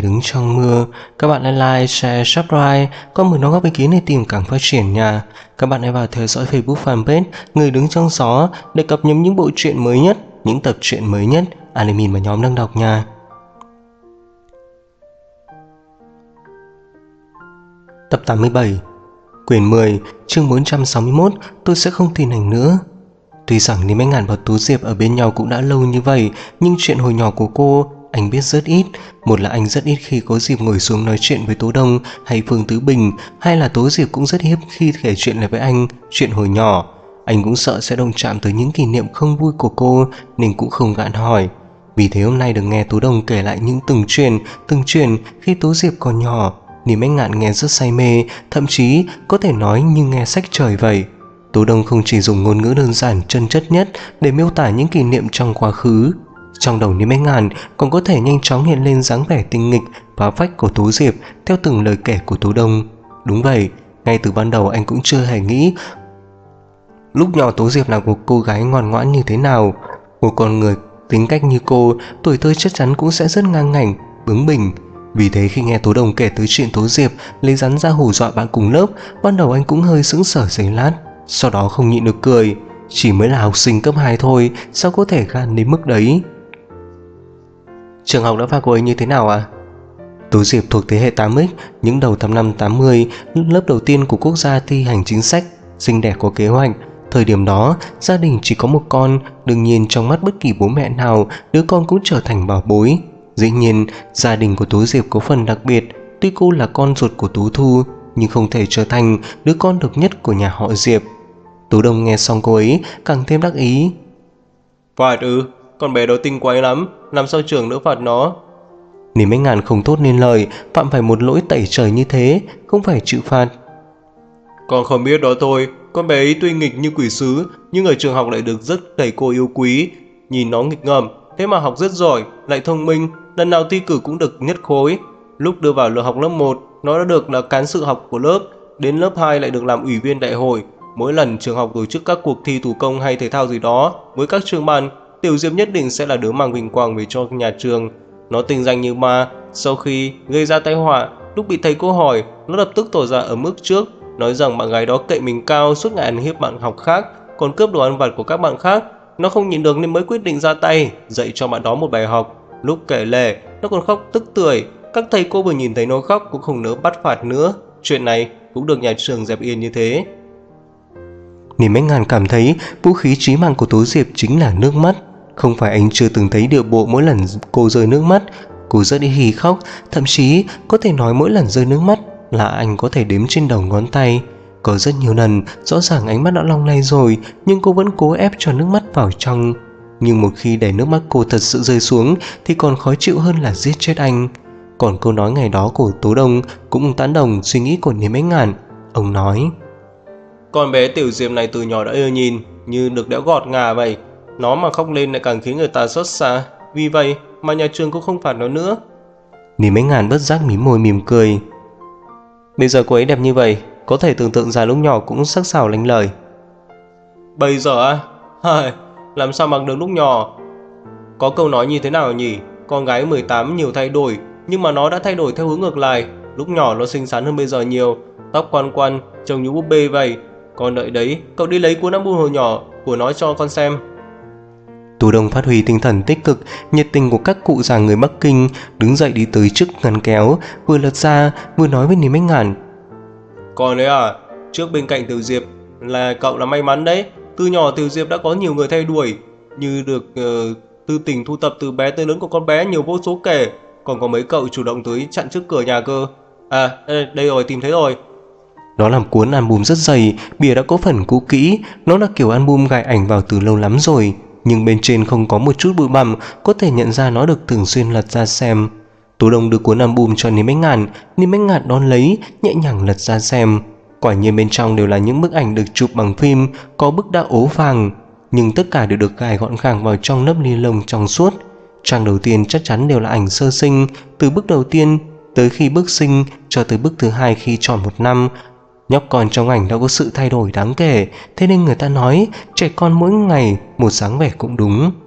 đứng trong mưa. Các bạn hãy like, share, subscribe, comment đóng góp ý kiến để tìm càng phát triển nha. Các bạn hãy vào theo dõi Facebook fanpage Người Đứng Trong Gió để cập nhật những bộ truyện mới nhất, những tập truyện mới nhất anime mà nhóm đang đọc nha. Tập 87, quyển 10, chương 461, tôi sẽ không tin anh nữa. Tuy rằng Lý Mách Ngạn và Tú Diệp ở bên nhau cũng đã lâu như vậy, nhưng chuyện hồi nhỏ của cô anh biết rất ít. Một là anh rất ít khi có dịp ngồi xuống nói chuyện với Tố Đông hay Phương Tứ Bình, hay là Tố Diệp cũng rất hiếm khi kể chuyện lại với anh chuyện hồi nhỏ. Anh cũng sợ sẽ động chạm tới những kỷ niệm không vui của cô nên cũng không gạn hỏi. Vì thế hôm nay được nghe Tố Đông kể lại những từng chuyện khi Tố Diệp còn nhỏ, Lý Mách Ngạn nghe rất say mê, thậm chí có thể nói như nghe sách trời vậy. Tố Đông không chỉ dùng ngôn ngữ đơn giản chân chất nhất để miêu tả những kỷ niệm trong quá khứ. Trong đầu Lý Mách Ngạn còn có thể nhanh chóng hiện lên dáng vẻ tinh nghịch và phách của Tố Diệp theo từng lời kể của Tố Đông. Đúng vậy, ngay từ ban đầu anh cũng chưa hề nghĩ lúc nhỏ Tố Diệp là một cô gái ngoan ngoãn như thế nào. Một con người tính cách như cô, tuổi thơ chắc chắn cũng sẽ rất ngang ngảnh, bướng bỉnh. Vì thế khi nghe Tố Đông kể tới chuyện Tố Diệp lấy rắn ra hù dọa bạn cùng lớp, ban đầu anh cũng hơi sững sờ giây lát, sau đó không nhịn được cười. Chỉ mới là học sinh cấp 2 thôi, sao có thể gan đến mức đấy. Trường học đã phạt cô ấy như thế nào à? Tố Diệp thuộc thế hệ 8X, những đầu tháng năm 80, lớp đầu tiên của quốc gia thi hành chính sách sinh đẻ có kế hoạch. Thời điểm đó, gia đình chỉ có một con, đương nhiên trong mắt bất kỳ bố mẹ nào, đứa con cũng trở thành bảo bối. Dĩ nhiên, gia đình của Tố Diệp có phần đặc biệt, tuy cô là con ruột của Tú Thu, nhưng không thể trở thành đứa con độc nhất của nhà họ Diệp. Tú Đông nghe xong cô ấy càng thêm đắc ý. Phạt con bé đó tinh quái lắm, làm sao trường đỡ phạt nó. Lý Mách Ngạn không thốt nên lời, phạm phải một lỗi tẩy trời như thế, không phải chịu phạt. Con không biết đó thôi, con bé ấy tuy nghịch như quỷ sứ, nhưng ở trường học lại được rất thầy cô yêu quý. Nhìn nó nghịch ngợm, thế mà học rất giỏi, lại thông minh, lần nào thi cử cũng được nhất khối. Lúc đưa vào học lớp 1, nó đã được là cán sự học của lớp, đến lớp 2 lại được làm ủy viên đại hội. Mỗi lần trường học tổ chức các cuộc thi thủ công hay thể thao gì đó với các trường ban, Tiểu Diệp nhất định sẽ là đứa mang vinh quang về cho nhà trường. Nó tinh danh như ma, sau khi gây ra tai họa, lúc bị thầy cô hỏi, nó lập tức tỏ ra ở mức trước, nói rằng bạn gái đó cậy mình cao, suốt ngày ăn hiếp bạn học khác, còn cướp đồ ăn vặt của các bạn khác. Nó không nhịn được nên mới quyết định ra tay, dạy cho bạn đó một bài học. Lúc kể lể, nó còn khóc tức tưởi. Các thầy cô vừa nhìn thấy nó khóc cũng không nỡ bắt phạt nữa. Chuyện này cũng được nhà trường dẹp yên như thế. Lý Mách Ngạn cảm thấy vũ khí chí mạng của Tố Diệp chính là nước mắt. Không phải anh chưa từng thấy điệu bộ mỗi lần cô rơi nước mắt, cô rất ít khi khóc, thậm chí có thể nói mỗi lần rơi nước mắt là anh có thể đếm trên đầu ngón tay. Có rất nhiều lần rõ ràng ánh mắt đã long lay rồi, nhưng cô vẫn cố ép cho nước mắt vào trong. Nhưng một khi để nước mắt cô thật sự rơi xuống thì còn khó chịu hơn là giết chết anh. Còn câu nói ngày đó của Tố Đông cũng tán đồng suy nghĩ của Lý Mách Ngạn. Ông nói: con bé Tiểu Diệp này từ nhỏ đã ưa nhìn, như được đẽo gọt ngà vậy. Nó mà khóc lên lại càng khiến người ta xót xa, vì vậy mà nhà trường cũng không phạt nó nữa. Lý Mách Ngạn bất giác mím môi mỉm cười. Bây giờ cô ấy đẹp như vậy, có thể tưởng tượng ra lúc nhỏ cũng sắc sảo lanh lời. Bây giờ làm sao bằng được lúc nhỏ. Có câu nói như thế nào nhỉ? Con gái 18 nhiều thay đổi, nhưng mà nó đã thay đổi theo hướng ngược lại. Lúc nhỏ nó xinh xắn hơn bây giờ nhiều, tóc quăn quăn, trông như búp bê vậy. Con đợi đấy, cậu đi lấy cuốn album hồi nhỏ của nó cho con xem. Tú Đông phát huy tinh thần tích cực, nhiệt tình của các cụ già người Bắc Kinh, đứng dậy đi tới trước ngăn kéo, vừa lật ra vừa nói với Lý Mách Ngạn: Còn đấy à, trước bên cạnh Tiểu Diệp là cậu là may mắn đấy. Từ nhỏ Tiểu Diệp đã có nhiều người theo đuổi, như được Tư Tình thu tập từ bé tới lớn của con bé nhiều vô số kể. Còn có mấy cậu chủ động tới chặn trước cửa nhà cơ. À đây rồi, tìm thấy rồi. Đó là cuốn album rất dày, bìa đã có phần cũ kỹ, nó là kiểu album gài ảnh vào từ lâu lắm rồi, nhưng bên trên không có một chút bụi bặm, có thể nhận ra nó được thường xuyên lật ra xem. Tú Đông đưa cuốn album cho Lý Mách Ngạn, Lý Mách Ngạn đón lấy, nhẹ nhàng lật ra xem. Quả nhiên bên trong đều là những bức ảnh được chụp bằng phim, có bức đã ố vàng, nhưng tất cả đều được gài gọn gàng vào trong lớp ni lông trong suốt. Trang đầu tiên chắc chắn đều là ảnh sơ sinh, từ bức đầu tiên tới khi bước sinh cho tới bức thứ hai khi tròn 1 năm. Nhóc con trong ảnh đã có sự thay đổi đáng kể, thế nên người ta nói trẻ con mỗi ngày một dáng vẻ cũng đúng.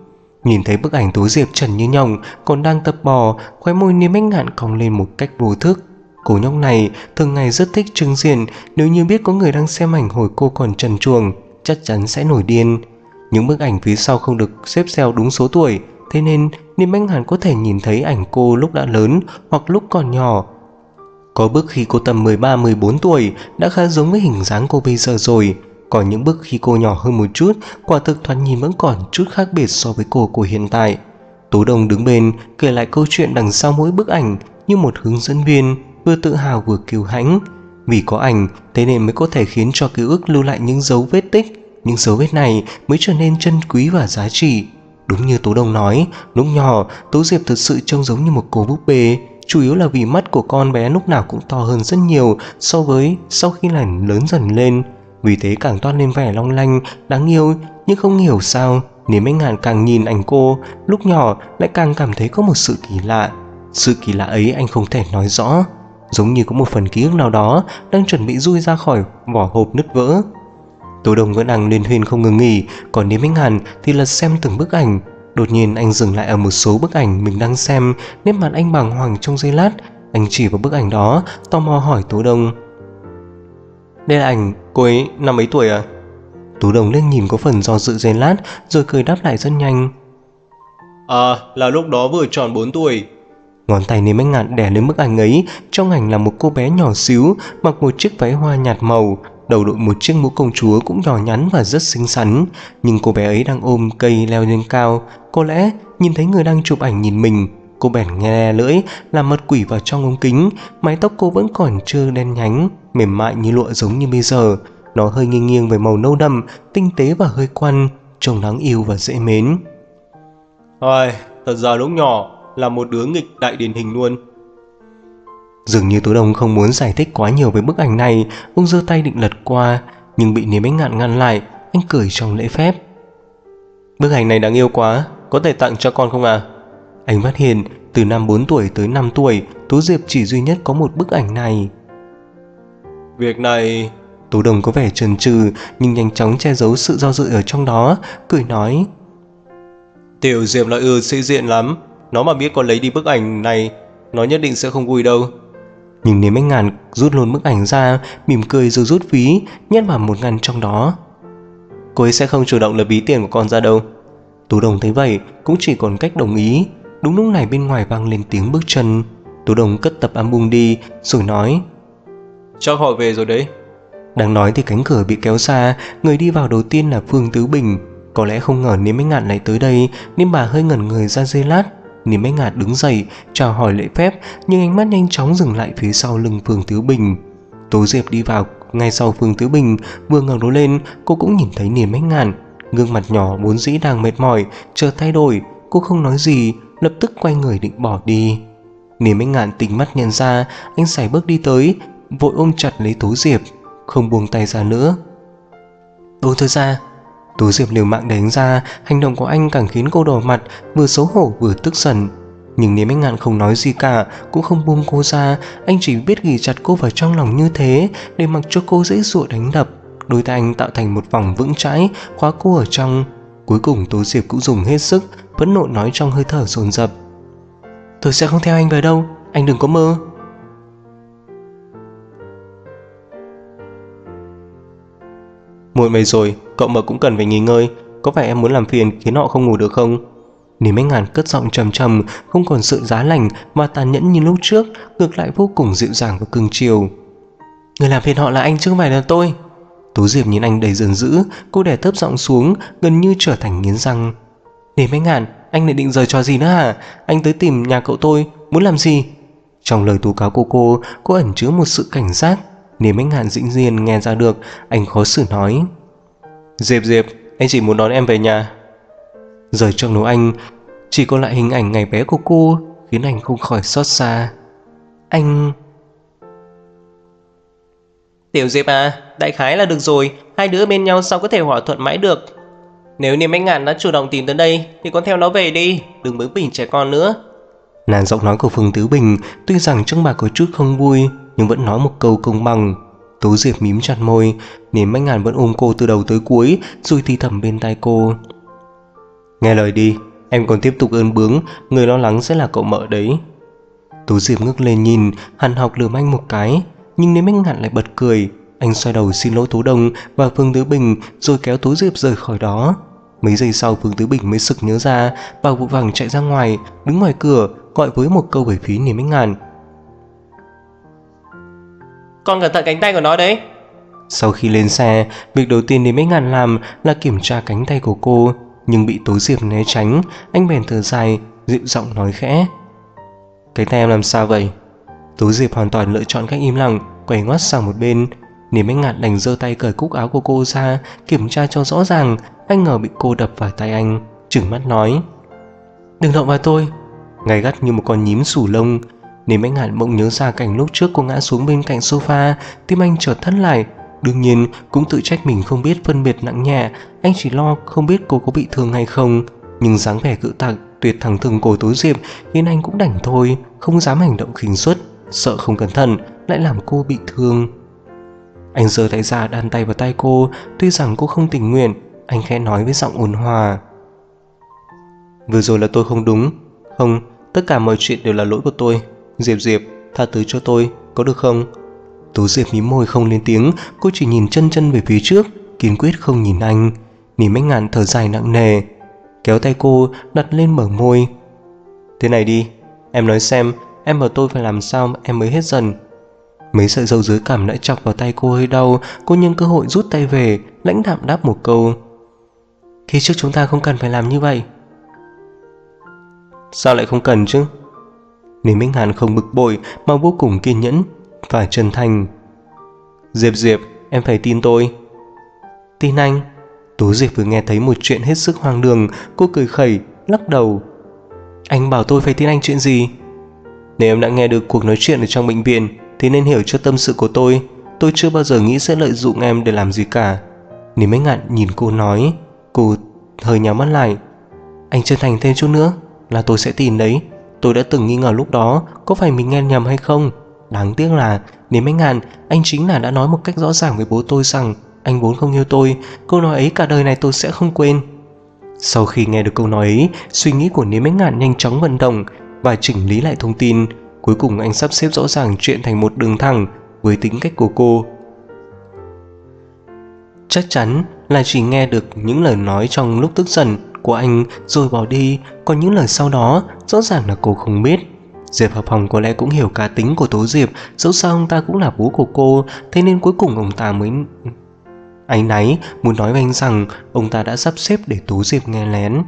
Nhìn thấy bức ảnh Tố Diệp trần như nhộng còn đang tập bò, khóe môi Niêm Bách Ngạn cong lên một cách vô thức. Cô nhóc này thường ngày rất thích trưng diện, nếu như biết có người đang xem ảnh hồi cô còn trần truồng, chắc chắn sẽ nổi điên. Những bức ảnh phía sau không được xếp theo đúng số tuổi, thế nên Niêm Bách Ngạn có thể nhìn thấy ảnh cô lúc đã lớn hoặc lúc còn nhỏ. Có bức khi cô tầm 13-14 tuổi đã khá giống với hình dáng cô bây giờ rồi, còn những bức khi cô nhỏ hơn một chút quả thực thoạt nhìn vẫn còn chút khác biệt so với cô của hiện tại. Tố Đồng đứng bên kể lại câu chuyện đằng sau mỗi bức ảnh như một hướng dẫn viên, vừa tự hào vừa kiêu hãnh. Vì có ảnh thế nên mới có thể khiến cho ký ức lưu lại những dấu vết tích, những dấu vết này mới trở nên chân quý và giá trị. Đúng như Tố Đồng nói, lúc nhỏ Tố Diệp thực sự trông giống như một cô búp bê, chủ yếu là vì mắt của con bé lúc nào cũng to hơn rất nhiều so với sau khi lớn dần lên, vì thế càng toát lên vẻ long lanh, đáng yêu. Nhưng không hiểu sao Niêm Bách Ngạn càng nhìn ảnh cô lúc nhỏ lại càng cảm thấy có một sự kỳ lạ. Sự kỳ lạ ấy anh không thể nói rõ, giống như có một phần ký ức nào đó đang chuẩn bị rui ra khỏi vỏ hộp nứt vỡ. Tố Đồng vẫn đang liên huyên không ngừng nghỉ, còn Niêm Bách Ngạn thì lật xem từng bức ảnh. Đột nhiên anh dừng lại ở một số bức ảnh mình đang xem, nét mặt anh bàng hoàng trong giây lát. Anh chỉ vào bức ảnh đó, tò mò hỏi Tố Đồng: Đây là ảnh cô ấy năm mấy tuổi à? Tố Đồng lên nhìn có phần do dự giây lát rồi cười đáp lại rất nhanh: Là lúc đó vừa tròn 4 tuổi. Ngón tay Niêm Bách Ngạn đè lên bức ảnh ấy. Trong ảnh là một cô bé nhỏ xíu, mặc một chiếc váy hoa nhạt màu, đầu đội một chiếc mũ công chúa cũng nhỏ nhắn và rất xinh xắn. Nhưng cô bé ấy đang ôm cây leo lên cao. Có lẽ nhìn thấy người đang chụp ảnh nhìn mình, cô bèn nghe lưỡi làm mặt quỷ vào trong ống kính. Mái tóc cô vẫn còn chưa đen nhánh, mềm mại như lụa giống như bây giờ. Nó hơi nghiêng nghiêng về màu nâu đậm, tinh tế và hơi quăn, trông đáng yêu và dễ mến. Thật ra lúc nhỏ là một đứa nghịch đại điển hình luôn. Dường như Tố Đồng không muốn giải thích quá nhiều về bức ảnh này. Ông giơ tay định lật qua nhưng bị Niêm Bách Ngạn ngăn lại. Anh cười trong lễ phép: Bức ảnh này đáng yêu quá, có thể tặng cho con không à? Anh phát hiện từ năm 4 tuổi tới 5 tuổi Tố Diệp chỉ duy nhất có một bức ảnh này. Việc này... Tố Đồng có vẻ chần chừ nhưng nhanh chóng che giấu sự do dự ở trong đó, cười nói: Tiểu Diệp là sĩ diện lắm, nó mà biết con lấy đi bức ảnh này, nó nhất định sẽ không vui đâu. Nhưng Niêm Bách Ngạn rút luôn bức ảnh ra, mỉm cười rồi rút ví, nhét vào một ngăn trong đó. Cô ấy sẽ không chủ động lấy ví tiền của con ra đâu. Tố Đồng thấy vậy cũng chỉ còn cách đồng ý. Đúng lúc này bên ngoài vang lên tiếng bước chân. Tố Đồng cất tập album đi rồi nói: Chắc họ về rồi đấy. Đang nói thì cánh cửa bị kéo ra. Người đi vào đầu tiên là Phương Tứ Bình. Có lẽ không ngờ Niêm Bách Ngạn lại tới đây nên bà hơi ngẩn người ra giây lát. Niêm Bách Ngạn đứng dậy chào hỏi lễ phép, nhưng ánh mắt nhanh chóng dừng lại phía sau lưng Phương Tứ Bình. Tố Diệp đi vào ngay sau Phương Tứ Bình, vừa ngẩng đầu lên cô cũng nhìn thấy Niêm Bách Ngạn. Gương mặt nhỏ vốn dĩ đang mệt mỏi chợt thay đổi, cô không nói gì, lập tức quay người định bỏ đi. Niêm Bách Ngạn tỉnh mắt nhận ra, anh sải bước đi tới, vội ôm chặt lấy Tố Diệp, không buông tay ra nữa. Buông tôi ra. Tố Diệp liều mạng đánh ra. Hành động của anh càng khiến cô đỏ mặt, vừa xấu hổ vừa tức giận. Nhưng Niêm Bách Ngạn không nói gì cả, cũng không buông cô ra. Anh chỉ biết ghì chặt cô vào trong lòng như thế, để mặc cho cô dễ dụa đánh đập. Đôi tay anh tạo thành một vòng vững chãi, khóa cô ở trong. Cuối cùng Tố Diệp cũng dùng hết sức, phẫn nộ nói trong hơi thở dồn dập: Tôi sẽ không theo anh về đâu, anh đừng có mơ. Muộn vậy rồi, cậu mà cũng cần phải nghỉ ngơi. Có phải em muốn làm phiền khiến họ không ngủ được không? Niêm Bách Ngạn cất giọng trầm trầm, không còn sự giá lạnh và tàn nhẫn như lúc trước, ngược lại vô cùng dịu dàng và cưng chiều. Người làm phiền họ là anh chứ không phải là tôi. Tố Diệp nhìn anh đầy giận dữ, cô đè thấp giọng xuống, gần như trở thành nghiến răng. Niêm Bách Ngạn, anh lại định giở trò gì nữa hả? Anh tới tìm nhà cậu tôi, muốn làm gì? Trong lời tố cáo của cô ẩn chứa một sự cảnh giác. Niêm Bách Ngạn dĩ nhiên nghe ra được. Anh khó xử nói: Diệp, anh chỉ muốn đón em về nhà. Giờ trong đầu anh chỉ còn lại hình ảnh ngày bé của cô, khiến anh không khỏi xót xa. Anh... Tiểu Diệp à, đại khái là được rồi. Hai đứa bên nhau sao có thể hòa thuận mãi được. Nếu Niêm Bách Ngạn đã chủ động tìm tới đây thì con theo nó về đi, đừng bướng bỉnh trẻ con nữa. Làn giọng nói của Phương Tứ Bình tuy rằng trong bà có chút không vui, nhưng vẫn nói một câu công bằng. Tố Diệp mím chặt môi. Niêm Bách Ngạn vẫn ôm cô từ đầu tới cuối, rồi thì thầm bên tai cô: Nghe lời đi, em còn tiếp tục ơn bướng, người lo lắng sẽ là cậu mợ đấy. Tú Diệp ngước lên nhìn, Hàn Học lườm anh một cái, nhưng Lý Bách Ngạn lại bật cười. Anh xoay đầu xin lỗi Tú Đồng và Phương Tứ Bình rồi kéo Tú Diệp rời khỏi đó. Mấy giây sau Phương Tứ Bình mới sực nhớ ra, và vội vàng chạy ra ngoài, đứng ngoài cửa gọi với một câu về phía Lý Bách Ngạn. Con cẩn thận cánh tay của nó đấy. Sau khi lên xe, việc đầu tiên Lý Bách Ngạn làm là kiểm tra cánh tay của cô, nhưng bị Tú Diệp né tránh. Anh bèn thở dài, dịu giọng nói khẽ. Cánh tay em làm sao vậy? Tú Diệp hoàn toàn lựa chọn cách im lặng, quay ngoắt sang một bên. Lý Bách Ngạn đành giơ tay cởi cúc áo của cô ra, kiểm tra cho rõ ràng. Anh ngờ bị cô đập vào tay anh, trừng mắt nói. Đừng động vào tôi. Gay gắt như một con nhím xù lông. Lý Bách Ngạn bỗng nhớ ra cảnh lúc trước cô ngã xuống bên cạnh sofa, tim anh chợt thắt lại. Đương nhiên cũng tự trách mình không biết phân biệt nặng nhẹ. Anh chỉ lo không biết cô có bị thương hay không. Nhưng dáng vẻ cự tặc tuyệt thẳng thừng của Tú Diệp khiến anh cũng đành thôi, không dám hành động khinh suất, sợ không cẩn thận lại làm cô bị thương. Anh giơ tay ra đan tay vào tay cô, tuy rằng cô không tình nguyện. Anh khẽ nói với giọng ôn hòa. Vừa rồi là tôi không đúng. Không, tất cả mọi chuyện đều là lỗi của tôi. Diệp Diệp, tha thứ cho tôi, có được không? Tú Diệp mím môi không lên tiếng. Cô chỉ nhìn chân về phía trước, kiên quyết không nhìn anh. Lý Bách Ngạn thở dài nặng nề, kéo tay cô đặt lên bờ môi. Thế này đi, em nói xem, em bảo tôi phải làm sao em mới hết giận. Mấy sợi râu dưới cằm đã chọc vào tay cô hơi đau. Cô nhân cơ hội rút tay về, lãnh đạm đáp một câu. Khi trước chúng ta không cần phải làm như vậy. Sao lại không cần chứ? Lý Bách Ngạn không bực bội mà vô cùng kiên nhẫn và chân thành. Diệp Diệp, em phải tin tôi. Tin anh? Tú Diệp vừa nghe thấy một chuyện hết sức hoang đường. Cô cười khẩy, lắc đầu. Anh bảo tôi phải tin anh chuyện gì? Nếu em đã nghe được cuộc nói chuyện ở trong bệnh viện thì nên hiểu cho tâm sự của tôi. Tôi chưa bao giờ nghĩ sẽ lợi dụng em để làm gì cả. Lý Bách Ngạn nhìn cô nói. Cô hơi nhắm mắt lại. Anh chân thành thêm chút nữa là tôi sẽ tin đấy. Tôi đã từng nghi ngờ lúc đó có phải mình nghe nhầm hay không. Đáng tiếc là Lý Bách Ngạn, anh chính là đã nói một cách rõ ràng với bố tôi rằng anh vốn không yêu tôi. Câu nói ấy cả đời này tôi sẽ không quên. Sau khi nghe được câu nói ấy, suy nghĩ của Lý Bách Ngạn nhanh chóng vận động và chỉnh lý lại thông tin. Cuối cùng anh sắp xếp rõ ràng chuyện thành một đường thẳng với tính cách của cô. Chắc chắn là chỉ nghe được những lời nói trong lúc tức giận của anh rồi bỏ đi, còn những lời sau đó rõ ràng là cô không biết. Diệp Hợp Hồng có lẽ cũng hiểu cá tính của Tố Diệp, dẫu sao ông ta cũng là bố của cô, thế nên cuối cùng ông ta mới áy náy muốn nói với anh rằng ông ta đã sắp xếp để Tố Diệp nghe lén.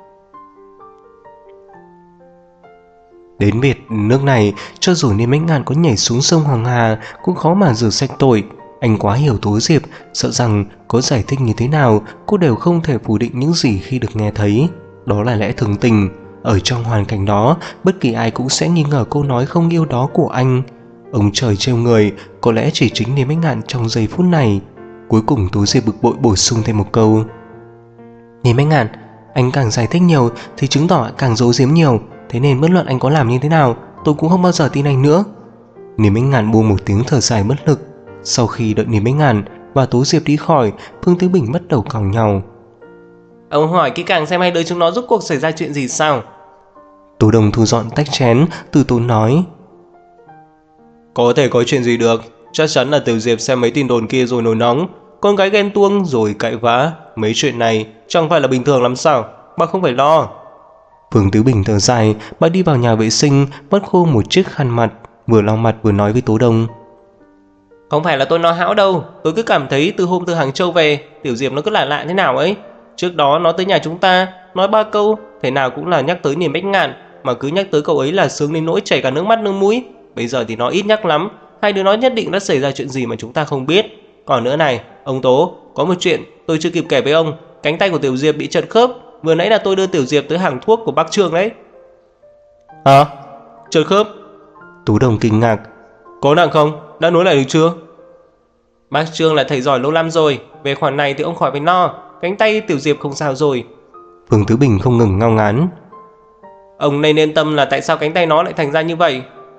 Đến biệt nước này, cho dù Lý Bách Ngạn có nhảy xuống sông Hoàng Hà cũng khó mà rửa sạch tội. Anh quá hiểu Tố Diệp, sợ rằng có giải thích như thế nào cô đều không thể phủ định những gì khi được nghe thấy. Đó là lẽ thường tình. Ở trong hoàn cảnh đó, bất kỳ ai cũng sẽ nghi ngờ câu nói không yêu đó của anh. Ông trời trêu người, có lẽ chỉ chính Lý Bách Ngạn trong giây phút này. Cuối cùng Tố Diệp bực bội bổ sung thêm một câu. Lý Bách Ngạn, anh càng giải thích nhiều thì chứng tỏ càng giấu giếm nhiều. Thế nên bất luận anh có làm như thế nào, tôi cũng không bao giờ tin anh nữa. Lý Bách Ngạn buông một tiếng thở dài bất lực. Sau khi đợi Lý Bách Ngạn và Tố Diệp đi khỏi, Phương Tứ Bình bắt đầu càu nhau. Ông hỏi kỹ càng xem hai đứa chúng nó rốt cuộc xảy ra chuyện gì sao? Tú Đồng thu dọn tách chén, từ tốn nói. Có thể có chuyện gì được, chắc chắn là Tiểu Diệp xem mấy tin đồn kia rồi nổi nóng, con gái ghen tuông rồi cãi vã. Mấy chuyện này chẳng phải là bình thường lắm sao, bà không phải lo. Phương Tứ Bình thở dài, bà đi vào nhà vệ sinh, bắt khô một chiếc khăn mặt, vừa lau mặt vừa nói với Tú Đồng. Không phải là tôi nói hão đâu, tôi cứ cảm thấy từ hôm từ Hàng Châu về, Tiểu Diệp nó cứ lạ lạ thế nào ấy. Trước đó nó tới nhà chúng ta, nói 3 câu, thế nào cũng là nhắc tới Lý Bách Ngạn, mà cứ nhắc tới cậu ấy là sướng đến nỗi chảy cả nước mắt nước mũi. Bây giờ thì nó ít nhắc lắm, hai đứa nó nhất định đã xảy ra chuyện gì mà chúng ta không biết. Còn nữa này, ông Tố, có một chuyện tôi chưa kịp kể với ông, cánh tay của Tiểu Diệp bị trật khớp, vừa nãy là tôi đưa Tiểu Diệp tới hàng thuốc của bác Trương đấy. Hả? Trật khớp? Tú Đồng kinh ngạc. Có nặng không? Đã nối lại được chưa? Bác Trương là thầy giỏi lâu năm rồi, về khoản này thì ông khỏi phải lo, cánh tay Tiểu Diệp không sao rồi. Phương Tứ Bình không ngừng ngao ngán. Ông nên yên tâm là tại sao cánh tay nó lại thành ra như vậy.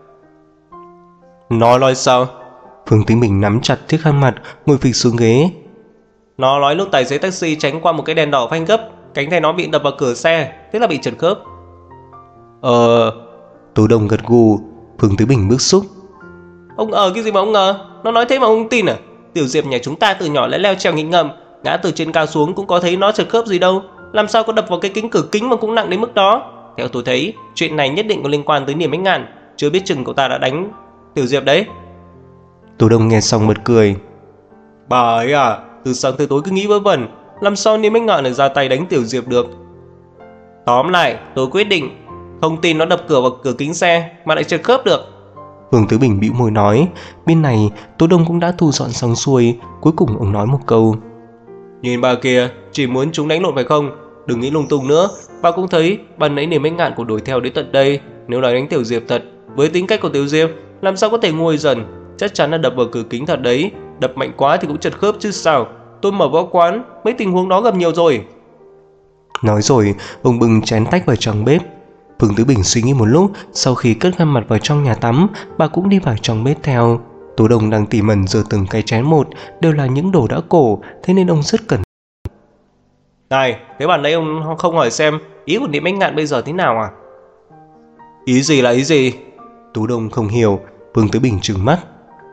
Nó nói sao? Phương Tứ Bình nắm chặt chiếc khăn mặt, ngồi phịch xuống ghế. Nó nói lúc tài xế taxi tránh qua một cái đèn đỏ phanh gấp, cánh tay nó bị đập vào cửa xe, thế là bị trật khớp. Tố Đồng gật gù. Phương Tứ Bình bức xúc. Ông cái gì mà ông ngờ? Nó nói thế mà ông không tin à? Tiểu Diệp nhà chúng ta từ nhỏ lại leo trèo nghịch ngợm, ngã từ trên cao xuống cũng có thấy nó trật khớp gì đâu. Làm sao có đập vào cái kính cửa kính mà cũng nặng đến mức đó? Theo tôi thấy, chuyện này nhất định có liên quan tới Niềm Bách Ngạn. Chưa biết chừng cậu ta đã đánh Tiểu Diệp đấy. Tố Đồng nghe xong bật cười. Bà ấy à, từ sáng tới tối cứ nghĩ vớ vẩn, làm sao Niềm Bách Ngạn lại ra tay đánh Tiểu Diệp được? Tóm lại, tôi quyết định không tin nó đập cửa vào cửa kính xe mà lại trật khớp được. Phương Tứ Bình bĩu môi nói. Bên này Tố Đồng cũng đã thu dọn xong xuôi. Cuối cùng ông nói một câu. Nhìn bà kia, chỉ muốn chúng đánh lộn phải không? Đừng nghĩ lung tung nữa. Bà cũng thấy ban nãy Niềm Bách Ngạn của đuổi theo đến tận đây. Nếu là đánh Tiểu Diệp thật, với tính cách của Tiểu Diệp, làm sao có thể nguôi dần? Chắc chắn là đập vào cửa kính thật đấy. Đập mạnh quá thì cũng trật khớp chứ sao. Tôi mở võ quán, mấy tình huống đó gặp nhiều rồi. Nói rồi ông bưng chén tách vào trong bếp. Phương Tứ Bình suy nghĩ một lúc. Sau khi cất khăn mặt vào trong nhà tắm, bà cũng đi vào trong bếp theo. Tố Đồng đang tỉ mẩn rửa từng cái chén một, đều là những đồ đã cổ, thế nên ông rất cẩn. Này, thế bạn nãy ông không hỏi xem ý của Niệm Bách Ngạn bây giờ thế nào à? Ý gì là ý gì? Tố Đồng không hiểu. Phương Tứ Bình trừng mắt.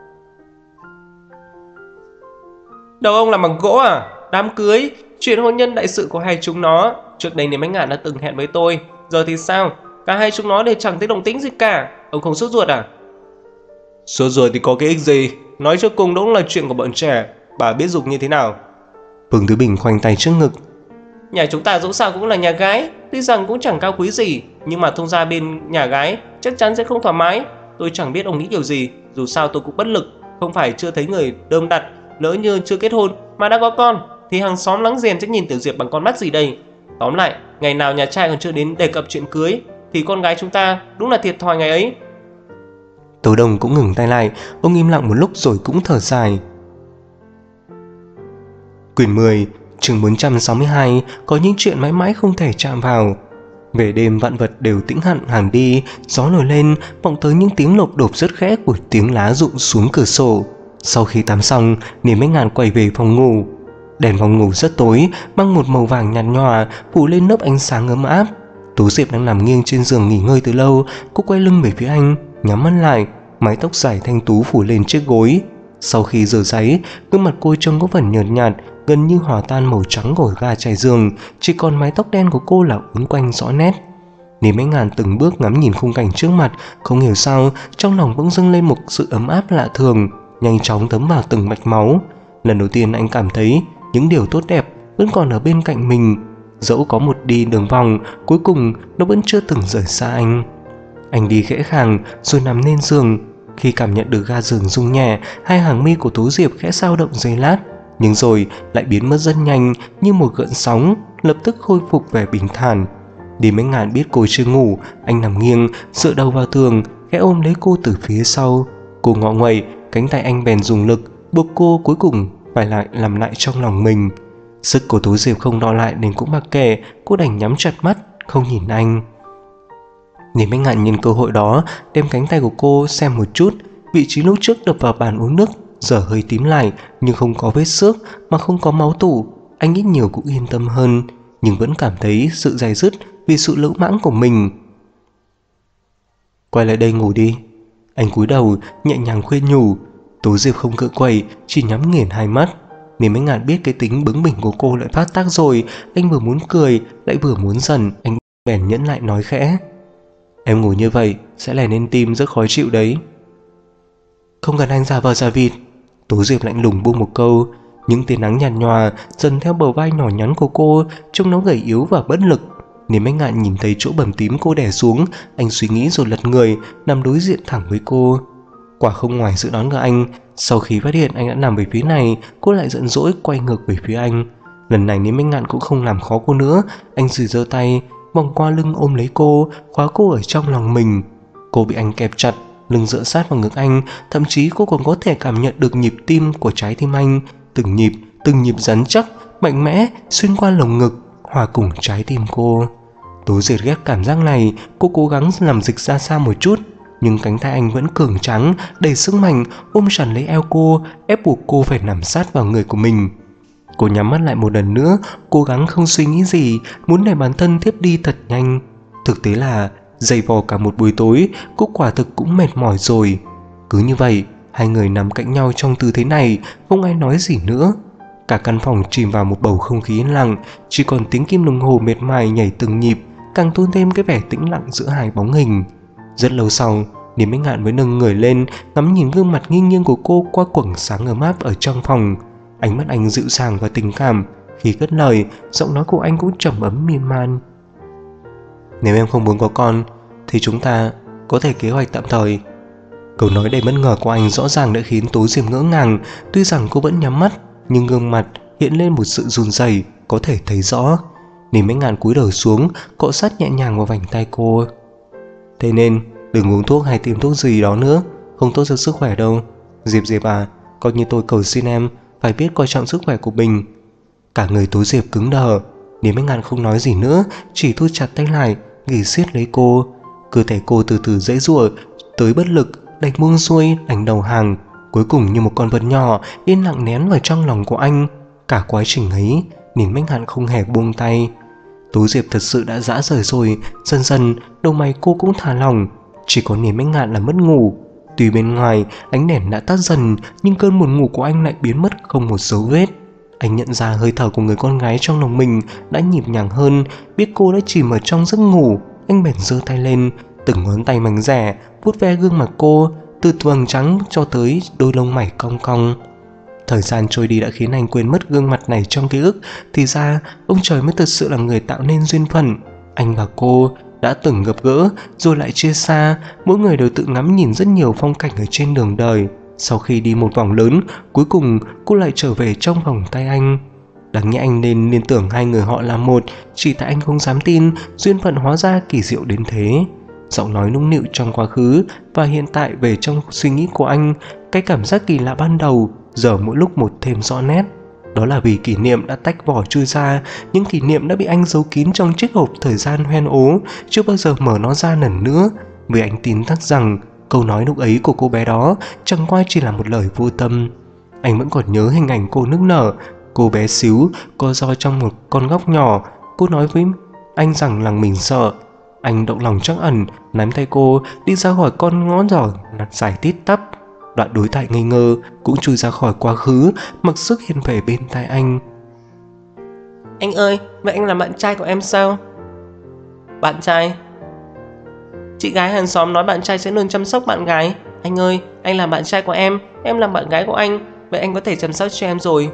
Đầu ông làm bằng gỗ à? Đám cưới, chuyện hôn nhân đại sự của hai chúng nó. Trước đây Niệm Bách Ngạn đã từng hẹn với tôi. Giờ thì sao? Cả hai chúng nó đều chẳng thấy động tĩnh gì cả. Ông không sốt ruột à? Sốt ruột thì có cái ích gì? Nói cho cùng đó là chuyện của bọn trẻ. Bà biết dục như thế nào? Phương Tứ Bình khoanh tay trước ngực. Nhà chúng ta dẫu sao cũng là nhà gái, tuy rằng cũng chẳng cao quý gì, nhưng mà thông gia bên nhà gái chắc chắn sẽ không thoải mái. Tôi chẳng biết ông nghĩ kiểu gì, dù sao tôi cũng bất lực. Không phải chưa thấy người đơm đặt, lỡ như chưa kết hôn mà đã có con, thì hàng xóm láng giềng chắc nhìn Tiểu Diệp bằng con mắt gì đây. Tóm lại, ngày nào nhà trai còn chưa đến đề cập chuyện cưới, thì con gái chúng ta đúng là thiệt thòi ngày ấy. Tố Đồng cũng ngừng tay lại. Ông im lặng một lúc rồi cũng thở dài. Quyển 10, chương 462, có những chuyện mãi mãi không thể chạm vào. Về đêm vạn vật đều tĩnh hẳn hẳn đi, gió nổi lên, vọng tới những tiếng lộp độp rất khẽ của tiếng lá rụng xuống cửa sổ. Sau khi tắm xong, Niềm Bách Ngạn quay về phòng ngủ. Đèn phòng ngủ rất tối, mang một màu vàng nhạt nhòa, phủ lên lớp ánh sáng ấm áp. Tố Diệp đang nằm nghiêng trên giường nghỉ ngơi từ lâu. Cô quay lưng về phía anh, nhắm mắt lại, mái tóc dài thanh tú phủ lên chiếc gối. Sau khi rửa ráy, gương mặt cô trông có phần nhợt nhạt, gần như hòa tan màu trắng của ga trải giường, chỉ còn mái tóc đen của cô là uốn quanh rõ nét. Niềm Bách Ngạn từng bước ngắm nhìn khung cảnh trước mặt, không hiểu sao trong lòng bỗng dâng lên một sự ấm áp lạ thường, nhanh chóng thấm vào từng mạch máu. Lần đầu tiên anh cảm thấy những điều tốt đẹp vẫn còn ở bên cạnh mình, dẫu có một đi đường vòng, cuối cùng nó vẫn chưa từng rời xa anh. Anh đi khẽ khàng rồi nằm lên giường. Khi cảm nhận được ga giường rung nhẹ, hai hàng mi của Tố Diệp khẽ dao động giây lát, nhưng rồi lại biến mất rất nhanh như một gợn sóng, lập tức khôi phục vẻ bình thản. Niềm Bách Ngạn biết cô chưa ngủ, anh nằm nghiêng, dựa đầu vào tường, khẽ ôm lấy cô từ phía sau. Cô ngọ nguậy, cánh tay anh bèn dùng lực, buộc cô cuối cùng phải lại làm lại trong lòng mình. Sức của Tố Diệp không đo lại nên cũng mặc kệ, cô đành nhắm chặt mắt, không nhìn anh. Niềm Bách Ngạn nhân cơ hội đó đem cánh tay của cô xem một chút. Vị trí lúc trước đập vào bàn uống nước giờ hơi tím lại, nhưng không có vết xước mà không có máu tủ. Anh ít nhiều cũng yên tâm hơn, nhưng vẫn cảm thấy sự day dứt vì sự lỗ mãng của mình. Quay lại đây ngủ đi. Anh cúi đầu nhẹ nhàng khuyên nhủ. Tố Diệp không cựa quậy, chỉ nhắm nghiền hai mắt. Niềm Bách Ngạn biết cái tính bướng bỉnh của cô lại phát tác rồi. Anh vừa muốn cười lại vừa muốn giận. Anh bèn nhẫn lại nói khẽ. Em ngủ như vậy sẽ lè lên tim rất khó chịu đấy. Không cần anh giả vờ giả vịt. Tố Diệp lạnh lùng buông một câu. Những tia nắng nhạt nhòa dần theo bờ vai nhỏ nhắn của cô, trông nó gầy yếu và bất lực. Niềm Bách Ngạn nhìn thấy chỗ bầm tím cô đè xuống, anh suy nghĩ rồi lật người nằm đối diện thẳng với cô. Quả không ngoài dự đoán của anh, sau khi phát hiện anh đã nằm về phía này, cô lại giận dỗi quay ngược về phía anh. Lần này Niềm Bách Ngạn cũng không làm khó cô nữa, anh giơ tay vòng qua lưng ôm lấy cô, khóa cô ở trong lòng mình. Cô bị anh kẹp chặt, lưng dựa sát vào ngực anh, thậm chí cô còn có thể cảm nhận được nhịp tim của trái tim anh, từng nhịp rắn chắc, mạnh mẽ xuyên qua lồng ngực, hòa cùng trái tim cô. Tố Diệp ghét cảm giác này, cô cố gắng làm dịch ra xa một chút, nhưng cánh tay anh vẫn cường tráng, đầy sức mạnh ôm chặt lấy eo cô, ép buộc cô phải nằm sát vào người của mình. Cô nhắm mắt lại một lần nữa, cố gắng không suy nghĩ gì, muốn để bản thân thiếp đi thật nhanh. Thực tế là giày vò cả một buổi tối, cô quả thực cũng mệt mỏi rồi. Cứ như vậy, hai người nằm cạnh nhau trong tư thế này, không ai nói gì nữa. Cả căn phòng chìm vào một bầu không khí yên lặng, chỉ còn tiếng kim đồng hồ mệt mỏi nhảy từng nhịp, càng tôn thêm cái vẻ tĩnh lặng giữa hai bóng hình. Rất lâu sau, Niềm Bích Ngạn mới nâng người lên, ngắm nhìn gương mặt nghiêng nghiêng của cô qua quầng sáng ấm áp ở trong phòng. Ánh mắt anh dịu dàng và tình cảm, khi cất lời, giọng nói của anh cũng trầm ấm miên man. Nếu em không muốn có con, thì chúng ta có thể kế hoạch tạm thời. Câu nói đầy bất ngờ của anh rõ ràng đã khiến Tố Diệp ngỡ ngàng. Tuy rằng cô vẫn nhắm mắt, nhưng gương mặt hiện lên một sự run rẩy có thể thấy rõ. Niềm Bích Ngạn cúi đầu xuống, cọ sát nhẹ nhàng vào vành tay cô. Thế nên đừng uống thuốc hay tiêm thuốc gì đó nữa, không tốt cho sức khỏe đâu. Diệp à, coi như tôi cầu xin em phải biết coi trọng sức khỏe của mình. Cả người Tố Diệp cứng đờ. Niềm Bích Ngạn không nói gì nữa, chỉ thu chặt tay lại, ghì siết lấy cô. Cơ thể cô từ từ giãy giụa, tới bất lực, đành buông xuôi, đành đầu hàng. Cuối cùng như một con vật nhỏ yên lặng nén vào trong lòng của anh. Cả quá trình ấy, Niềm Bích Ngạn không hề buông tay. Tố Diệp thật sự đã rã rời rồi. Dần dần đầu mày cô cũng thả lỏng. Chỉ có Niềm Bích Ngạn là mất ngủ. Tuy bên ngoài ánh đèn đã tắt dần, nhưng cơn buồn ngủ của anh lại biến mất không một dấu vết. Anh nhận ra hơi thở của người con gái trong lòng mình đã nhịp nhàng hơn. Biết cô đã chìm ở trong giấc ngủ, anh bèn giơ tay lên, từng ngón tay mảnh rẻ vuốt ve gương mặt cô, từ vầng trắng cho tới đôi lông mày cong cong. Thời gian trôi đi đã khiến anh quên mất gương mặt này trong ký ức. Thì ra ông trời mới thật sự là người tạo nên duyên phận. Anh và cô đã từng gặp gỡ rồi lại chia xa. Mỗi người đều tự ngắm nhìn rất nhiều phong cảnh ở trên đường đời. Sau khi đi một vòng lớn, cuối cùng cô lại trở về trong vòng tay anh. Đáng nhẽ anh nên liên tưởng hai người họ là một, chỉ tại anh không dám tin duyên phận hóa ra kỳ diệu đến thế. Giọng nói nũng nịu trong quá khứ và hiện tại về trong suy nghĩ của anh. Cái cảm giác kỳ lạ ban đầu giờ mỗi lúc một thêm rõ nét. Đó là vì kỷ niệm đã tách vỏ chui ra. Những kỷ niệm đã bị anh giấu kín trong chiếc hộp thời gian hoen ố, chưa bao giờ mở nó ra lần nữa. Vì anh tin chắc rằng câu nói lúc ấy của cô bé đó chẳng qua chỉ là một lời vô tâm. Anh vẫn còn nhớ hình ảnh cô nức nở. Cô bé xíu co ro trong một con góc nhỏ. Cô nói với anh rằng lòng mình sợ. Anh động lòng trắc ẩn, nắm tay cô đi ra khỏi con ngõ nhỏ dài tít tắp. Đoạn đối thoại ngây ngơ cũng chui ra khỏi quá khứ, mặc sức hiện về bên tai anh. Anh ơi, vậy anh là bạn trai của em sao? Bạn trai? Chị gái hàng xóm nói bạn trai sẽ luôn chăm sóc bạn gái. Anh ơi, anh là bạn trai của em là bạn gái của anh. Vậy anh có thể chăm sóc cho em rồi.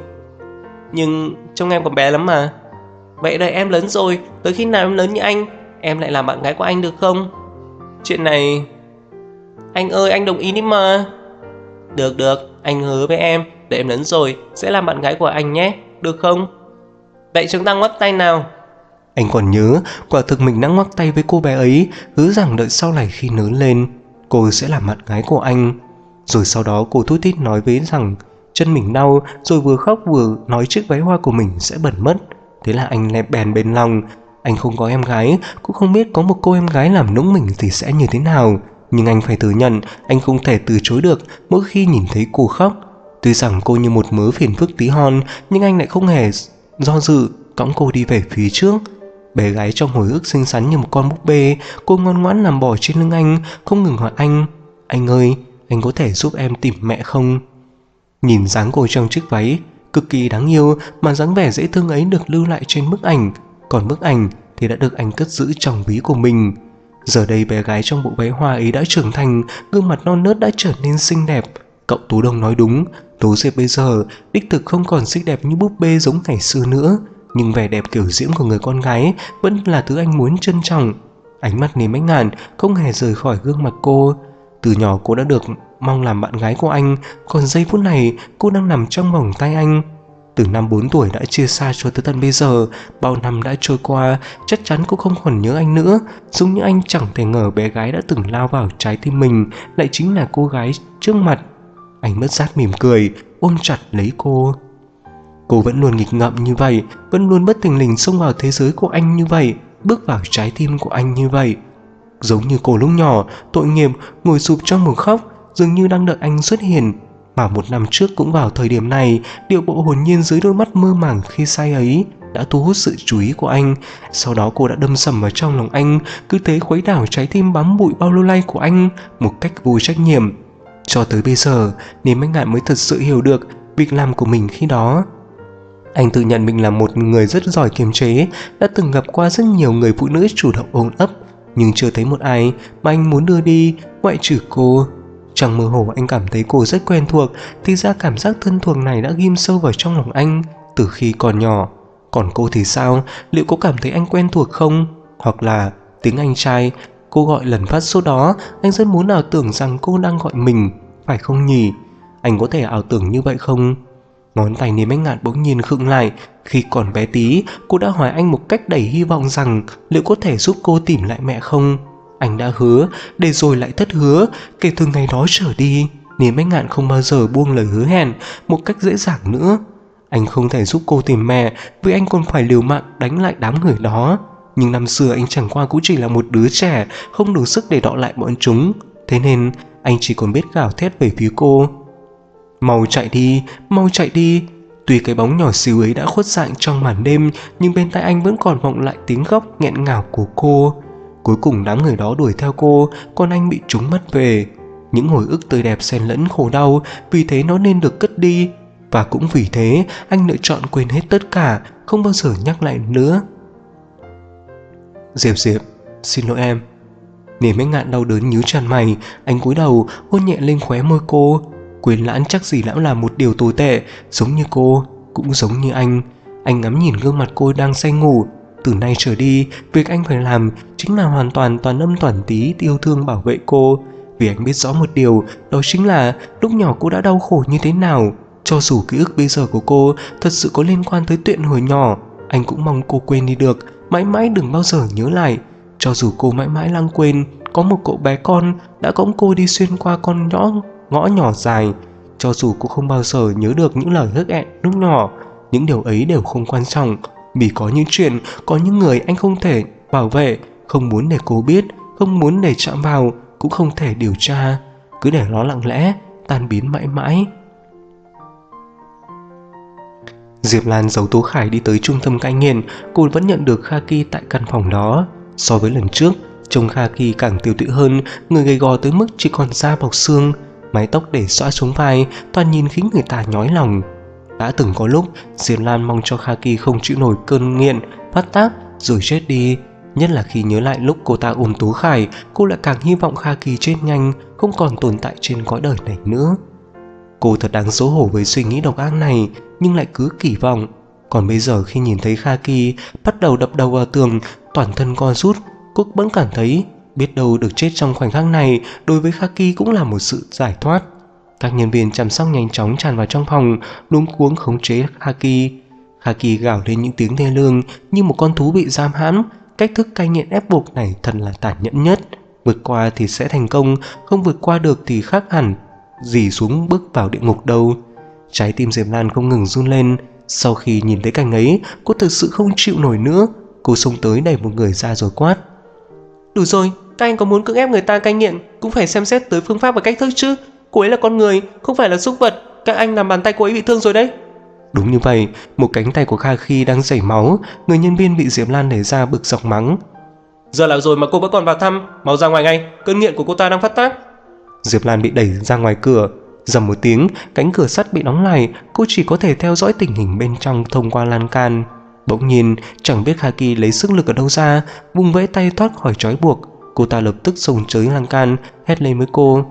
Nhưng trông em còn bé lắm mà. Vậy đợi em lớn rồi, tới khi nào em lớn như anh, em lại làm bạn gái của anh được không? Chuyện này... Anh ơi, anh đồng ý đi mà. Được, anh hứa với em, để em lớn rồi sẽ làm bạn gái của anh nhé, được không? Vậy chúng ta ngoắc tay nào. Anh còn nhớ, quả thực mình đã ngoắc tay với cô bé ấy, hứa rằng đợi sau này khi lớn lên, cô sẽ làm bạn gái của anh. Rồi sau đó cô thút thít nói với rằng chân mình đau, rồi vừa khóc vừa nói chiếc váy hoa của mình sẽ bẩn mất. Thế là anh lại bèn bền lòng. Anh không có em gái, cũng không biết có một cô em gái làm nũng mình thì sẽ như thế nào. Nhưng anh phải thừa nhận, anh không thể từ chối được mỗi khi nhìn thấy cô khóc. Tuy rằng cô như một mớ phiền phức tí hon, nhưng anh lại không hề do dự, cõng cô đi về phía trước. Bé gái trong hồi ức xinh xắn như một con búp bê, cô ngoan ngoãn nằm bò trên lưng anh, không ngừng hỏi anh ơi, anh có thể giúp em tìm mẹ không? Nhìn dáng cô trong chiếc váy cực kỳ đáng yêu, mà dáng vẻ dễ thương ấy được lưu lại trên bức ảnh. Còn bức ảnh thì đã được anh cất giữ trong ví của mình. Giờ đây bé gái trong bộ váy hoa ấy đã trưởng thành, gương mặt non nớt đã trở nên xinh đẹp. Cậu Tú Đông nói đúng, Tố Diệp bây giờ đích thực không còn xinh đẹp như búp bê giống ngày xưa nữa, nhưng vẻ đẹp kiểu diễm của người con gái vẫn là thứ anh muốn trân trọng. Ánh mắt Niềm Bích Ngạn không hề rời khỏi gương mặt cô. Từ nhỏ cô đã được mong làm bạn gái của anh, còn giây phút này cô đang nằm trong vòng tay anh. Từ năm 4 tuổi đã chia xa cho tới tận bây giờ, bao năm đã trôi qua, chắc chắn cô không còn nhớ anh nữa. Giống như anh chẳng thể ngờ bé gái đã từng lao vào trái tim mình lại chính là cô gái trước mặt. Anh bất giác mỉm cười, ôm chặt lấy cô. Cô vẫn luôn nghịch ngợm như vậy, vẫn luôn bất thình lình xông vào thế giới của anh như vậy, bước vào trái tim của anh như vậy. Giống như cô lúc nhỏ, tội nghiệp, ngồi sụp trong một khóc, dường như đang đợi anh xuất hiện. Mà 1 năm trước cũng vào thời điểm này, điệu bộ hồn nhiên dưới đôi mắt mơ màng khi say ấy đã thu hút sự chú ý của anh. Sau đó cô đã đâm sầm vào trong lòng anh, cứ thế khuấy đảo trái tim bám bụi bao lâu nay của anh một cách vô trách nhiệm. Cho tới bây giờ, Niềm Anh Ngạn mới thật sự hiểu được việc làm của mình khi đó. Anh tự nhận mình là một người rất giỏi kiềm chế, đã từng gặp qua rất nhiều người phụ nữ chủ động ôm ấp, nhưng chưa thấy một ai mà anh muốn đưa đi, ngoại trừ cô. Trong mơ hồ anh cảm thấy cô rất quen thuộc, thì ra cảm giác thân thuộc này đã ghim sâu vào trong lòng anh từ khi còn nhỏ. Còn cô thì sao? Liệu có cảm thấy anh quen thuộc không? Hoặc là tiếng anh trai cô gọi lần phát số đó, anh rất muốn ảo tưởng rằng cô đang gọi mình, phải không nhỉ? Anh có thể ảo tưởng như vậy không? Ngón tay Niềm Anh Ngạn bỗng nhiên khựng lại. Khi còn bé tí, cô đã hỏi anh một cách đầy hy vọng rằng liệu có thể giúp cô tìm lại mẹ không. Anh đã hứa, để rồi lại thất hứa. Kể từ ngày đó trở đi, Niềm Anh Ngạn không bao giờ buông lời hứa hẹn một cách dễ dàng nữa. Anh không thể giúp cô tìm mẹ, vì anh còn phải liều mạng đánh lại đám người đó. Nhưng năm xưa anh chẳng qua cũng chỉ là một đứa trẻ, không đủ sức để đọ lại bọn chúng. Thế nên anh chỉ còn biết gào thét về phía cô: mau chạy đi, mau chạy đi. Tuy cái bóng nhỏ xíu ấy đã khuất dạng trong màn đêm, nhưng bên tai anh vẫn còn vọng lại tiếng khóc nghẹn ngào của cô. Cuối cùng đám người đó đuổi theo cô, còn anh bị chúng mất về. Những hồi ức tươi đẹp xen lẫn khổ đau, vì thế nó nên được cất đi. Và cũng vì thế anh lựa chọn quên hết tất cả, không bao giờ nhắc lại nữa. Diệp, xin lỗi em. Niềm Anh Ngạn đau đớn nhíu chặt mày. Anh cúi đầu hôn nhẹ lên khóe môi cô. Quên lãng chắc gì lão là một điều tồi tệ, giống như cô, cũng giống như anh. Anh ngắm nhìn gương mặt cô đang say ngủ. Từ nay trở đi, việc anh phải làm chính là hoàn toàn toàn âm toàn tí yêu thương bảo vệ cô. Vì anh biết rõ một điều, đó chính là lúc nhỏ cô đã đau khổ như thế nào. Cho dù ký ức bây giờ của cô thật sự có liên quan tới chuyện hồi nhỏ, anh cũng mong cô quên đi được, mãi mãi đừng bao giờ nhớ lại. Cho dù cô mãi mãi lãng quên có một cậu bé con đã cõng cô đi xuyên qua ngõ nhỏ dài, cho dù cô không bao giờ nhớ được những lời hứa hẹn lúc nhỏ, những điều ấy đều không quan trọng. Vì có những chuyện, có những người anh không thể bảo vệ, không muốn để cô biết, không muốn để chạm vào, cũng không thể điều tra. Cứ để nó lặng lẽ tan biến mãi mãi. Diệp Lan giấu Tố Khải đi tới trung tâm cai nghiện. Cô vẫn nhận được Khaki tại căn phòng đó. So với lần trước, trông Khaki càng tiêu tụy hơn, người gầy gò tới mức chỉ còn da bọc xương, mái tóc để xõa xuống vai, toàn nhìn khiến người ta nhói lòng. Đã từng có lúc Diệp Lan mong cho Khaki không chịu nổi cơn nghiện, phát tác rồi chết đi. Nhất là khi nhớ lại lúc cô ta ôm Tố Khải, cô lại càng hy vọng Khaki chết nhanh, không còn tồn tại trên cõi đời này nữa. Cô thật đáng xấu hổ với suy nghĩ độc ác này, nhưng lại cứ kỳ vọng. Còn bây giờ khi nhìn thấy Khaki bắt đầu đập đầu vào tường, toàn thân co rút, cô vẫn cảm thấy biết đâu được chết trong khoảnh khắc này đối với Khaki cũng là một sự giải thoát. Các nhân viên chăm sóc nhanh chóng tràn vào trong phòng, luống cuống khống chế Khaki. Khaki gào lên những tiếng thê lương như một con thú bị giam hãm. Cách thức cai nghiện ép buộc này thật là tàn nhẫn nhất. Vượt qua thì sẽ thành công, không vượt qua được thì khác hẳn gì xuống bước vào địa ngục đâu. Trái tim Diệp Lan không ngừng run lên. Sau khi nhìn thấy cảnh ấy, cô thực sự không chịu nổi nữa. Cô xông tới đẩy một người ra rồi quát: đủ rồi, các anh có muốn cưỡng ép người ta cai nghiện cũng phải xem xét tới phương pháp và cách thức chứ. Cô ấy là con người, không phải là súc vật. Các anh làm bàn tay cô ấy bị thương rồi đấy. Đúng như vậy, một cánh tay của Khaki đang chảy máu. Người nhân viên bị Diệp Lan đẩy ra bực dọc mắng: giờ là rồi mà cô vẫn còn vào thăm, mau ra ngoài ngay, cơn nghiện của cô ta đang phát tác. Diệp Lan bị đẩy ra ngoài cửa. Rầm một tiếng, cánh cửa sắt bị đóng lại. Cô chỉ có thể theo dõi tình hình bên trong thông qua lan can. Bỗng nhiên, chẳng biết Khaki lấy sức lực ở đâu ra, vùng vẫy tay thoát khỏi trói buộc. Cô ta lập tức xông tới lan can, hét lên với cô: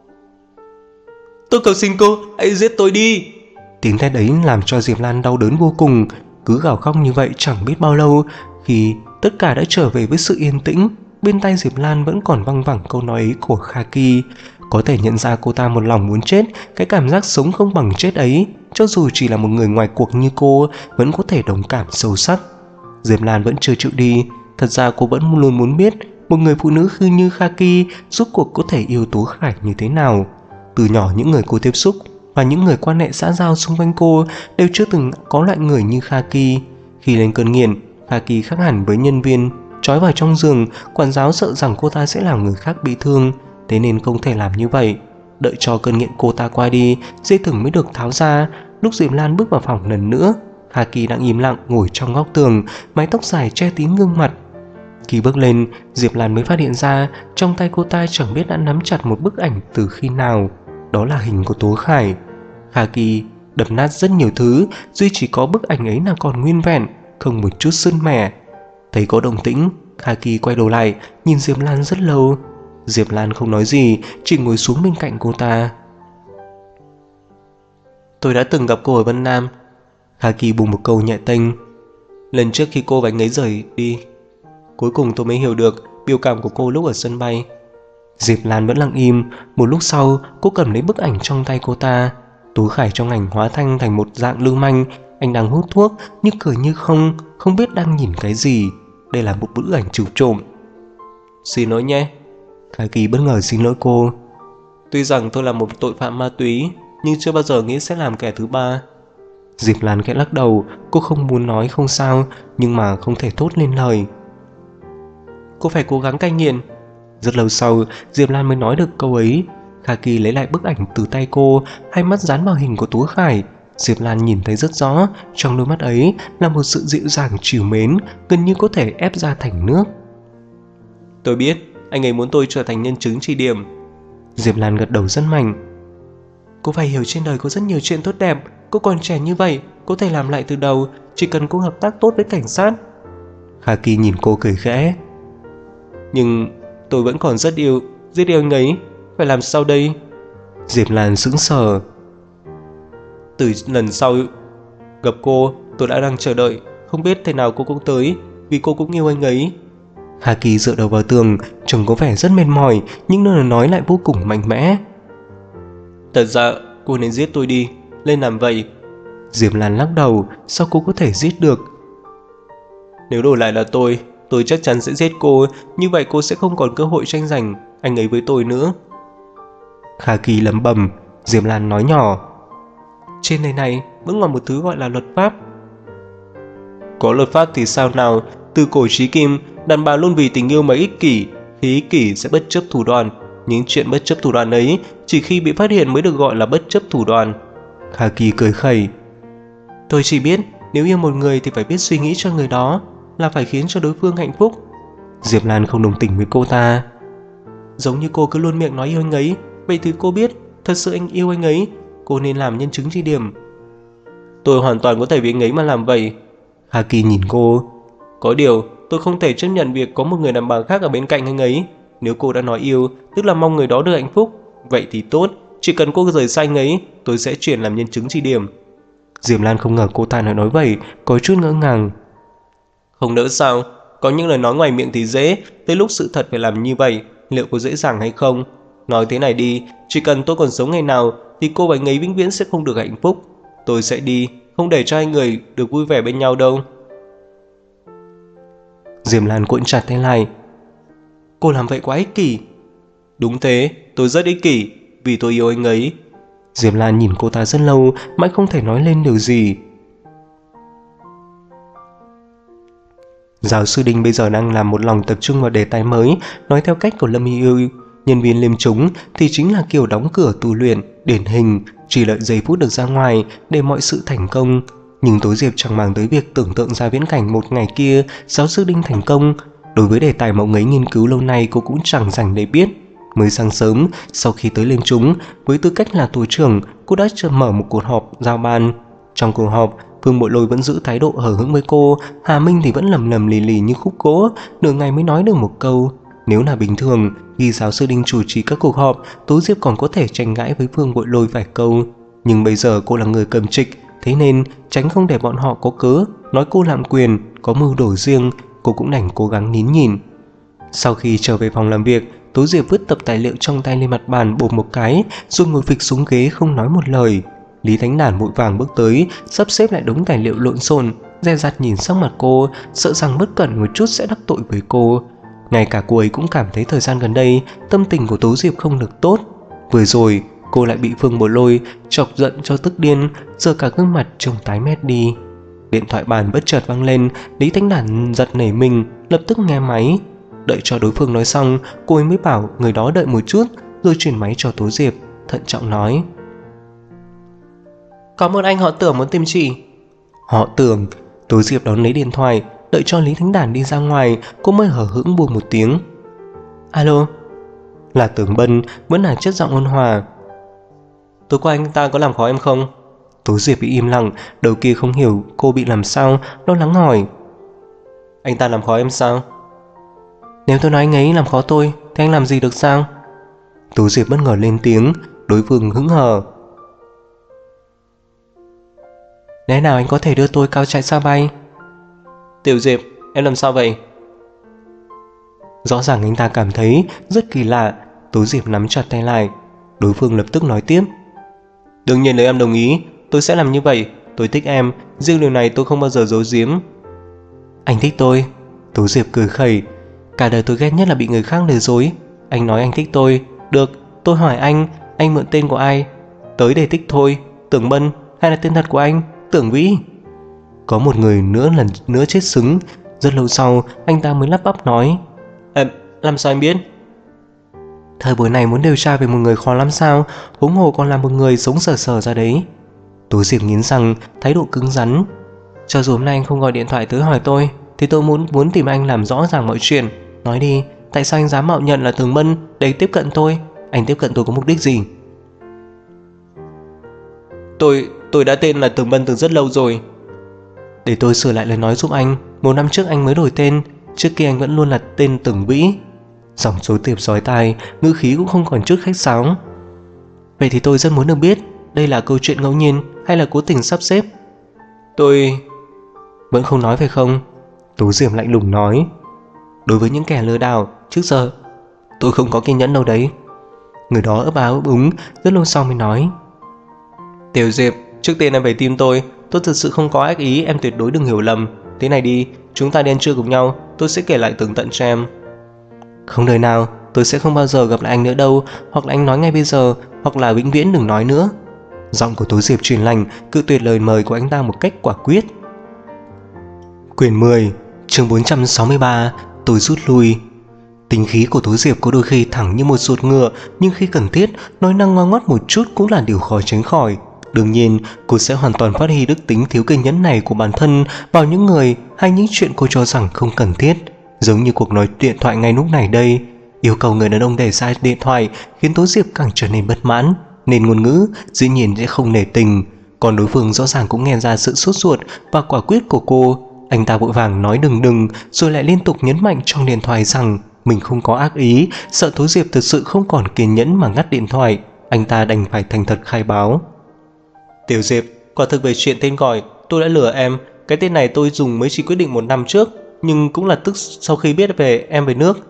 tôi cầu xin cô, hãy giết tôi đi. Tiếng thét ấy làm cho Diệp Lan đau đớn vô cùng. Cứ gào khóc như vậy chẳng biết bao lâu, khi tất cả đã trở về với sự yên tĩnh, bên tai Diệp Lan vẫn còn văng vẳng câu nói ấy của Khaki. Có thể nhận ra cô ta một lòng muốn chết. Cái cảm giác sống không bằng chết ấy, cho dù chỉ là một người ngoài cuộc như cô, vẫn có thể đồng cảm sâu sắc. Diệp Lan vẫn chưa chịu đi. Thật ra cô vẫn luôn muốn biết một người phụ nữ như Khaki rốt cuộc có thể yêu Tố Khải như thế nào. Từ nhỏ những người cô tiếp xúc và những người quan hệ xã giao xung quanh cô đều chưa từng có loại người như Khaki. Khi lên cơn nghiện, Khaki khác hẳn với nhân viên, trói vào trong giường. Quản giáo sợ rằng cô ta sẽ làm người khác bị thương, thế nên không thể làm như vậy. Đợi cho cơn nghiện cô ta qua đi, dây thừng mới được tháo ra. Lúc Diệp Lan bước vào phòng lần nữa, Hà Kỳ đang im lặng ngồi trong góc tường, mái tóc dài che kín gương mặt. Khi bước lên, Diệp Lan mới phát hiện ra trong tay cô ta chẳng biết đã nắm chặt một bức ảnh từ khi nào. Đó là hình của Tố Khải. Hà Kỳ đập nát rất nhiều thứ, duy chỉ có bức ảnh ấy là còn nguyên vẹn, không một chút sứt mẻ. Thấy có động tĩnh, Hà Kỳ quay đầu lại, nhìn Diệp Lan rất lâu. Diệp Lan không nói gì, chỉ ngồi xuống bên cạnh cô ta. Tôi đã từng gặp cô ở Vân Nam. Hà Kỳ bùng một câu nhẹ tênh. Lần trước khi cô và anh ấy rời đi, cuối cùng tôi mới hiểu được biểu cảm của cô lúc ở sân bay. Diệp Lan vẫn lặng im. Một lúc sau, cô cầm lấy bức ảnh trong tay cô ta. Tú Khải trong ảnh hóa thành một dạng lưu manh. Anh đang hút thuốc, như cười như không, không biết đang nhìn cái gì. Đây là một bức ảnh chụp trộm. Xin lỗi nhé. Hà Kỳ bất ngờ xin lỗi cô. Tuy rằng tôi là một tội phạm ma túy, nhưng chưa bao giờ nghĩ sẽ làm kẻ thứ ba. Diệp Lan khẽ lắc đầu. Cô không muốn nói không sao, nhưng mà không thể thốt lên lời. Cô phải cố gắng cai nghiện. Rất lâu sau, Diệp Lan mới nói được câu ấy. Hà Kỳ lấy lại bức ảnh từ tay cô, hai mắt dán vào hình của Tú Khải. Diệp Lan nhìn thấy rất rõ, trong đôi mắt ấy là một sự dịu dàng trìu mến, gần như có thể ép ra thành nước. Tôi biết, anh ấy muốn tôi trở thành nhân chứng chỉ điểm. Diệp Lan gật đầu rất mạnh. Cô phải hiểu trên đời có rất nhiều chuyện tốt đẹp. Cô còn trẻ như vậy, có thể làm lại từ đầu, chỉ cần cô hợp tác tốt với cảnh sát. Hà Kỳ nhìn cô cười khẽ. Nhưng tôi vẫn còn rất yêu anh ấy. Phải làm sao đây? Diệp Lan sững sờ. Từ lần sau gặp cô, tôi đã đang chờ đợi. Không biết thế nào cô cũng tới, vì cô cũng yêu anh ấy. Hà Kỳ dựa đầu vào tường, trông có vẻ rất mệt mỏi, nhưng lời nói lại vô cùng mạnh mẽ. Thật ra cô nên giết tôi đi, lên làm vậy. Diệp Lan lắc đầu. Sao cô có thể giết được? Nếu đổi lại là tôi chắc chắn sẽ giết cô. Như vậy cô sẽ không còn cơ hội tranh giành anh ấy với tôi nữa. Hà Kỳ lẩm bẩm. Diệp Lan nói nhỏ. Trên đời này vẫn còn một thứ gọi là luật pháp. Có luật pháp thì sao nào? Từ cổ chí kim, đàn bà luôn vì tình yêu mà ích kỷ. Khi ích kỷ sẽ bất chấp thủ đoạn. Những chuyện bất chấp thủ đoạn ấy chỉ khi bị phát hiện mới được gọi là bất chấp thủ đoạn. Hà Kỳ cười khẩy. Tôi chỉ biết nếu yêu một người thì phải biết suy nghĩ cho người đó, là phải khiến cho đối phương hạnh phúc. Diệp Lan không đồng tình với cô ta. Giống như cô cứ luôn miệng nói yêu anh ấy, vậy thì cô biết thật sự anh yêu anh ấy, cô nên làm nhân chứng chỉ điểm. Tôi hoàn toàn có thể vì anh ấy mà làm vậy. Hà Kỳ nhìn cô. Có điều tôi không thể chấp nhận việc có một người đàn bà khác ở bên cạnh anh ấy. Nếu cô đã nói yêu, tức là mong người đó được hạnh phúc. Vậy thì tốt, chỉ cần cô rời xa anh ấy, tôi sẽ chuyển làm nhân chứng chỉ điểm. Diệp Lan không ngờ cô ta lại nói vậy, có chút ngỡ ngàng. Không đỡ sao? Có những lời nói ngoài miệng thì dễ, tới lúc sự thật phải làm như vậy, liệu có dễ dàng hay không? Nói thế này đi, chỉ cần tôi còn sống ngày nào thì cô và anh ấy vĩnh viễn sẽ không được hạnh phúc. Tôi sẽ đi, không để cho hai người được vui vẻ bên nhau đâu. Diệp Lan cuộn chặt tay lại. Cô làm vậy quá ích kỷ. Đúng thế, tôi rất ích kỷ, vì tôi yêu anh ấy. Diệp Lan nhìn cô ta rất lâu, mãi không thể nói lên điều gì. Giáo sư Đinh bây giờ đang làm một lòng tập trung vào đề tài mới. Nói theo cách của Lâm Hy Ưu, nhân viên liêm trúng thì chính là kiểu đóng cửa tu luyện, điển hình, chỉ đợi giây phút được ra ngoài để mọi sự thành công. Nhưng Tố Diệp chẳng màng tới việc tưởng tượng ra viễn cảnh một ngày kia giáo sư Đinh thành công. Đối với đề tài mà ông ấy nghiên cứu lâu nay, cô cũng chẳng dành để biết. Mới sáng sớm, sau khi tới liêm trúng, với tư cách là tổ trưởng, cô đã mở một cuộc họp giao ban. Trong cuộc họp, Phương Bội Lôi vẫn giữ thái độ hờ hững với cô, Hà Minh thì vẫn lầm lầm lì lì như khúc gỗ, nửa ngày mới nói được một câu. Nếu là bình thường, khi giáo sư Đinh chủ trì các cuộc họp, Tố Diệp còn có thể tranh cãi với Phương Bội Lôi vài câu. Nhưng bây giờ cô là người cầm trịch, thế nên tránh không để bọn họ có cớ nói cô lạm quyền, có mưu đồ riêng, cô cũng đành cố gắng nín nhìn. Sau khi trở về phòng làm việc, Tố Diệp vứt tập tài liệu trong tay lên mặt bàn bộp một cái, rồi ngồi phịch xuống ghế không nói một lời. Lý Thánh Đản vội vàng bước tới, sắp xếp lại đống tài liệu lộn xộn, dè dặt nhìn sắc mặt cô, sợ rằng bất cẩn một chút sẽ đắc tội với cô. Ngay cả cô ấy cũng cảm thấy thời gian gần đây tâm tình của Tố Diệp không được tốt. Vừa rồi cô lại bị Phương Bội Lôi chọc giận cho tức điên, giờ cả gương mặt trông tái mét đi. Điện thoại bàn bất chợt vang lên, Lý Thánh Đản giật nảy mình, lập tức nghe máy. Đợi cho đối phương nói xong, cô ấy mới bảo người đó đợi một chút, rồi chuyển máy cho Tố Diệp. thận trọng nói: Có một anh họ Tưởng muốn tìm chị. Họ Tưởng? Tố Diệp đón lấy điện thoại, đợi cho Lý Thánh Đản đi ra ngoài, cô mới hở hững buông một tiếng: Alo. Là Tưởng Bân, vẫn là chất giọng ôn hòa. Tối qua anh ta có làm khó em không? Tố Diệp bị im lặng, đầu kia không hiểu cô bị làm sao, lo lắng hỏi: Anh ta làm khó em sao? Nếu tôi nói anh ấy làm khó tôi thì anh làm gì được sao? Tố Diệp bất ngờ lên tiếng, đối phương hững hờ: Lẽ nào anh có thể đưa tôi cao chạy xa bay? Tiểu Diệp, em làm sao vậy? Rõ ràng anh ta cảm thấy rất kỳ lạ. Tố Diệp nắm chặt tay lại. Đối phương lập tức nói tiếp: Đương nhiên nếu em đồng ý, tôi sẽ làm như vậy. Tôi thích em, riêng điều này tôi không bao giờ giấu giếm. Anh thích tôi? Tố Diệp cười khẩy: Cả đời tôi ghét nhất là bị người khác lừa dối. Anh nói anh thích tôi. Được, tôi hỏi anh mượn tên của ai? Tới để thích thôi. Tưởng Bân hay là tên thật của anh, Tưởng Vĩ? Có một người nữa lần nữa chết sững. Rất lâu sau anh ta mới lắp bắp nói: Em, làm sao anh biết? Thời buổi này muốn điều tra về một người khó lắm sao, huống hồ còn là một người sống sờ sờ ra đấy. Tố Diệp nghiến răng, thái độ cứng rắn: Cho dù hôm nay anh không gọi điện thoại tới hỏi tôi, thì tôi muốn tìm anh làm rõ ràng mọi chuyện. Nói đi, tại sao anh dám mạo nhận là Tưởng Bân để tiếp cận tôi? Anh tiếp cận tôi có mục đích gì? Tôi đã tên là Tưởng Bân từ rất lâu rồi. Để tôi sửa lại lời nói giúp anh. 1 năm trước anh mới đổi tên, trước kia anh vẫn luôn là tên Tưởng Vĩ. Giọng Tố Diệp xói tai, ngữ khí cũng không còn chút khách sáo. Vậy thì tôi rất muốn được biết, đây là câu chuyện ngẫu nhiên hay là cố tình sắp xếp? Tôi... Vẫn không nói phải không? Tố Diệp lạnh lùng nói: Đối với những kẻ lừa đảo, trước giờ tôi không có kiên nhẫn đâu đấy. Người đó ấp áo ấp úng, rất lâu sau mới nói: Tiểu Diệp, trước tiên em phải tin tôi thực sự không có ác ý, em tuyệt đối đừng hiểu lầm. Thế này đi, chúng ta đi ăn trưa cùng nhau, tôi sẽ kể lại tường tận cho em. Không đời nào, tôi sẽ không bao giờ gặp lại anh nữa đâu. Hoặc là anh nói ngay bây giờ, hoặc là vĩnh viễn đừng nói nữa. Giọng của Tố Diệp truyền lành, cự tuyệt lời mời của anh ta một cách quả quyết. Quyển 10, chương 463, tôi rút lui. Tính khí của Tố Diệp có đôi khi thẳng như một ruột ngựa, nhưng khi cần thiết, nói năng ngoan ngoắt một chút cũng là điều khó tránh khỏi. Đương nhiên, cô sẽ hoàn toàn phát huy đức tính thiếu kiên nhẫn này của bản thân vào những người hay những chuyện cô cho rằng không cần thiết. Giống như cuộc nói điện thoại ngay lúc này đây. Yêu cầu người đàn ông để ra điện thoại khiến Tố Diệp càng trở nên bất mãn, nên ngôn ngữ dĩ nhiên sẽ không nể tình. Còn đối phương rõ ràng cũng nghe ra sự sốt ruột và quả quyết của cô. Anh ta vội vàng nói đừng, rồi lại liên tục nhấn mạnh trong điện thoại rằng mình không có ác ý, sợ Tố Diệp thực sự không còn kiên nhẫn mà ngắt điện thoại. Anh ta đành phải thành thật khai báo: Tiểu Diệp, quả thực về chuyện tên gọi, tôi đã lừa em. Cái tên này tôi dùng mới chỉ quyết định 1 năm trước, nhưng cũng là tức sau khi biết về em về nước.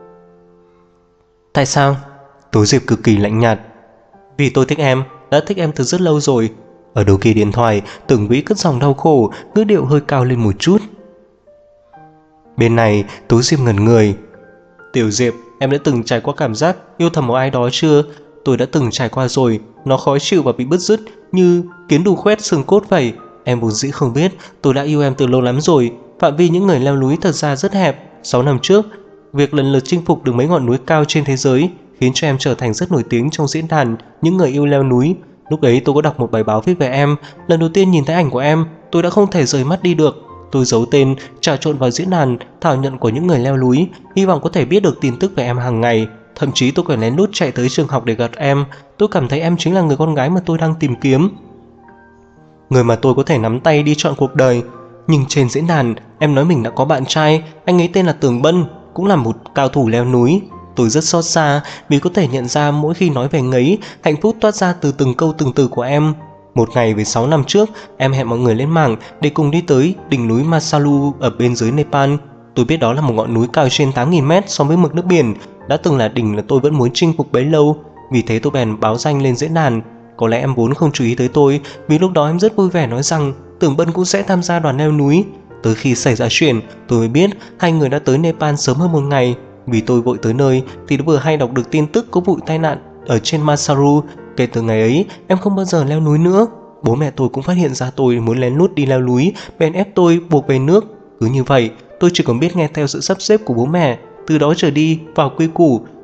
Tại sao? Tố Diệp cực kỳ lạnh nhạt: Vì tôi thích em, đã thích em từ rất lâu rồi. Ở đầu kia điện thoại, Tưởng Vĩ cất giọng đau khổ, ngữ điệu hơi cao lên một chút. Bên này, Tố Diệp ngẩn người: Tiểu Diệp, em đã từng trải qua cảm giác yêu thầm một ai đó chưa? Tôi đã từng trải qua rồi, nó khó chịu và bị bứt rứt như kiến đù khoét xương cốt vậy. Em vốn dĩ không biết, tôi đã yêu em từ lâu lắm rồi. Phạm vi những người leo núi thật ra rất hẹp. 6 năm trước, việc lần lượt chinh phục được mấy ngọn núi cao trên thế giới khiến cho em trở thành rất nổi tiếng trong diễn đàn những người yêu leo núi. Lúc ấy tôi có đọc một bài báo viết về em. Lần đầu tiên nhìn thấy ảnh của em, tôi đã không thể rời mắt đi được. Tôi giấu tên, trà trộn vào diễn đàn thảo nhận của những người leo núi, hy vọng có thể biết được tin tức về em hàng ngày. Thậm chí tôi còn lén lút chạy tới trường học để gặp em. Tôi cảm thấy em chính là người con gái mà tôi đang tìm kiếm, người mà tôi có thể nắm tay đi trọn cuộc đời. Nhưng trên diễn đàn, em nói mình đã có bạn trai, anh ấy tên là Tưởng Bân, cũng là một cao thủ leo núi. Tôi rất xót xa vì có thể nhận ra mỗi khi nói về ngấy, hạnh phúc toát ra từ từng câu từng từ của em. Một ngày về 6 năm trước, em hẹn mọi người lên mạng để cùng đi tới đỉnh núi Masalu ở bên dưới Nepal. Tôi biết đó là một ngọn núi cao trên 8.000 mét so với mực nước biển, đã từng là đỉnh là tôi vẫn muốn chinh phục bấy lâu. Vì thế tôi bèn báo danh lên diễn đàn. Có lẽ em vốn không chú ý tới tôi, vì lúc đó em rất vui vẻ nói rằng Tưởng Bân cũng sẽ tham gia đoàn leo núi. Tới khi xảy ra chuyện, tôi mới biết hai người đã tới Nepal sớm hơn một ngày. Vì tôi vội tới nơi thì đã vừa hay đọc được tin tức có vụ tai nạn ở trên Masaru. Kể từ ngày ấy, em không bao giờ leo núi nữa. Bố mẹ tôi cũng phát hiện ra tôi muốn lén lút đi leo núi, bèn ép tôi buộc về nước. Cứ như vậy, tôi chỉ còn biết nghe theo sự sắp xếp của bố mẹ. Từ đó trở đi, vào quy củ,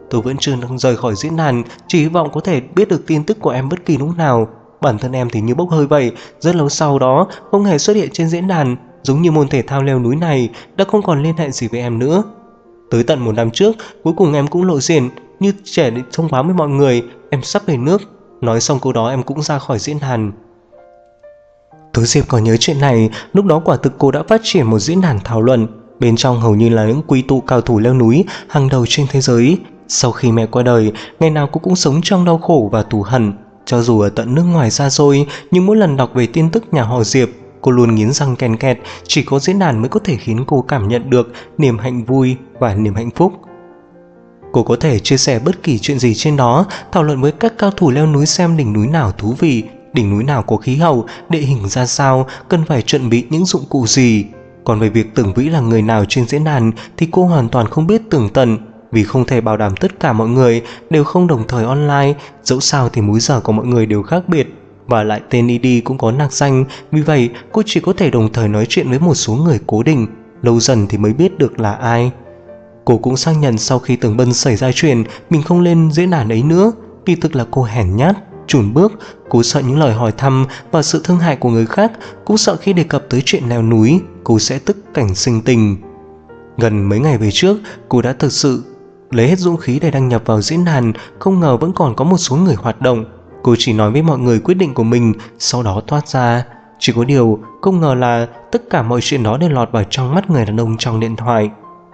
Tôi vẫn chưa rời khỏi diễn đàn, chỉ hy vọng có thể biết được tin tức của em bất kỳ lúc nào. Bản thân em thì như bốc hơi vậy, rất lâu sau đó không hề xuất hiện trên diễn đàn, giống như môn thể thao leo núi này đã không còn liên hệ gì với em nữa. Tới tận 1 năm trước, cuối cùng em cũng lộ diện, như trẻ để thông báo với mọi người em sắp về nước. Nói xong câu đó em cũng ra khỏi diễn đàn. Tố Diệp có nhớ chuyện này, lúc đó quả thực cô đã phát triển một diễn đàn thảo luận, bên trong hầu như là những quy tụ cao thủ leo núi hàng đầu trên thế giới. Sau khi mẹ qua đời, ngày nào cô cũng sống trong đau khổ và tủi hận. Cho dù ở tận nước ngoài xa xôi, nhưng mỗi lần đọc về tin tức nhà họ Diệp, cô luôn nghiến răng ken kẹt, chỉ có diễn đàn mới có thể khiến cô cảm nhận được niềm hạnh vui và niềm hạnh phúc. Cô có thể chia sẻ bất kỳ chuyện gì trên đó, thảo luận với các cao thủ leo núi xem đỉnh núi nào thú vị, đỉnh núi nào có khí hậu, địa hình ra sao, cần phải chuẩn bị những dụng cụ gì. Còn về việc Tưởng Vĩ là người nào trên diễn đàn thì cô hoàn toàn không biết tường tận, vì không thể bảo đảm tất cả mọi người đều không đồng thời online, dẫu sao thì múi giờ của mọi người đều khác biệt, và lại tên ID cũng có nạc danh, vì vậy cô chỉ có thể đồng thời nói chuyện với một số người cố định, lâu dần thì mới biết được là ai. Cô cũng xác nhận sau khi Tưởng Bân xảy ra chuyện, mình không lên diễn đàn ấy nữa. Kỳ thực là cô hèn nhát, chùn bước, cô sợ những lời hỏi thăm và sự thương hại của người khác, cũng sợ khi đề cập tới chuyện leo núi, cô sẽ tức cảnh sinh tình. Gần mấy ngày về trước, cô đã thực sự lấy hết dũng khí để đăng nhập vào diễn đàn, không ngờ vẫn còn có một số người hoạt động. Cô chỉ nói với mọi người quyết định của mình, sau đó thoát ra. Chỉ có điều, không ngờ là tất cả mọi chuyện đó đều lọt vào trong mắt người đàn ông trong điện thoại.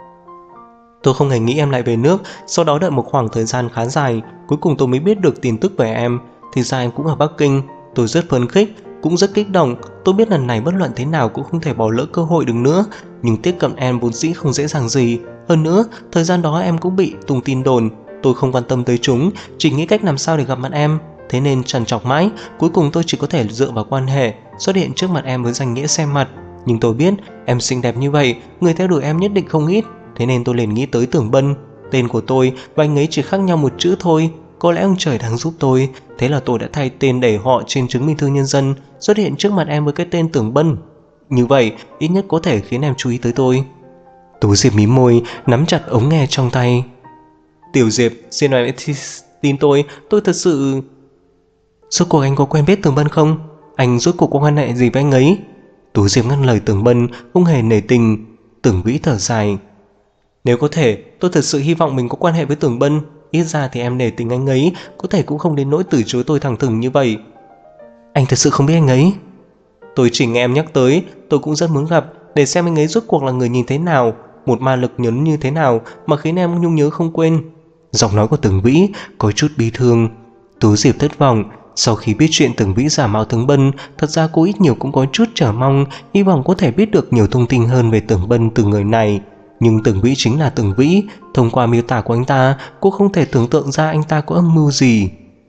Tôi không hề nghĩ em lại về nước, sau đó đợi một khoảng thời gian khá dài, cuối cùng tôi mới biết được tin tức về em. Thì ra em cũng ở Bắc Kinh. Tôi rất phấn khích, cũng rất kích động. Tôi biết lần này bất luận thế nào cũng không thể bỏ lỡ cơ hội được nữa, nhưng tiếp cận em vốn dĩ không dễ dàng gì. Hơn nữa, thời gian đó em cũng bị tung tin đồn. Tôi không quan tâm tới chúng, chỉ nghĩ cách làm sao để gặp mặt em. Thế nên trằn trọc mãi, cuối cùng tôi chỉ có thể dựa vào quan hệ xuất hiện trước mặt em với danh nghĩa xem mặt. Nhưng tôi biết em xinh đẹp như vậy, người theo đuổi em nhất định không ít. Thế nên tôi liền nghĩ tới Tưởng Bân. Tên của tôi và anh ấy chỉ khác nhau một chữ thôi, có lẽ ông trời đang giúp tôi. Thế là tôi đã thay tên để họ trên chứng minh thư nhân dân, xuất hiện trước mặt em với cái tên Tưởng Bân. Như vậy ít nhất có thể khiến em chú ý tới tôi. Tú Diệp mím môi, nắm chặt ống nghe trong tay. Tiểu Diệp, xin em tin tôi thật sự... Rốt cuộc anh có quen biết Tưởng Bân không? Anh rốt cuộc có quan hệ gì với anh ấy? Tú Diệp ngăn lời Tưởng Bân, không hề nể tình. Tưởng Vĩ thở dài. Nếu có thể, tôi thật sự hy vọng mình có quan hệ với Tưởng Bân. Ít ra thì em nể tình anh ấy, có thể cũng không đến nỗi từ chối tôi thẳng thừng như vậy. Anh thật sự không biết anh ấy? Tôi chỉ nghe em nhắc tới, tôi cũng rất muốn gặp, để xem anh ấy rốt cuộc là người nhìn thế nào, một ma lực nhấn như thế nào mà khiến em nhung nhớ không quên. Giọng nói của Tưởng Vĩ có chút bi thương. Tú Diệp thất vọng. Sau khi biết chuyện Tưởng Vĩ giả mạo Tưởng Bân, thật ra cô ít nhiều cũng có chút chờ mong, hy vọng có thể biết được nhiều thông tin hơn về Tưởng Bân từ người này. Nhưng Tưởng Vĩ chính là Tưởng Vĩ, thông qua miêu tả của anh ta, cô không thể tưởng tượng ra anh ta có âm mưu gì.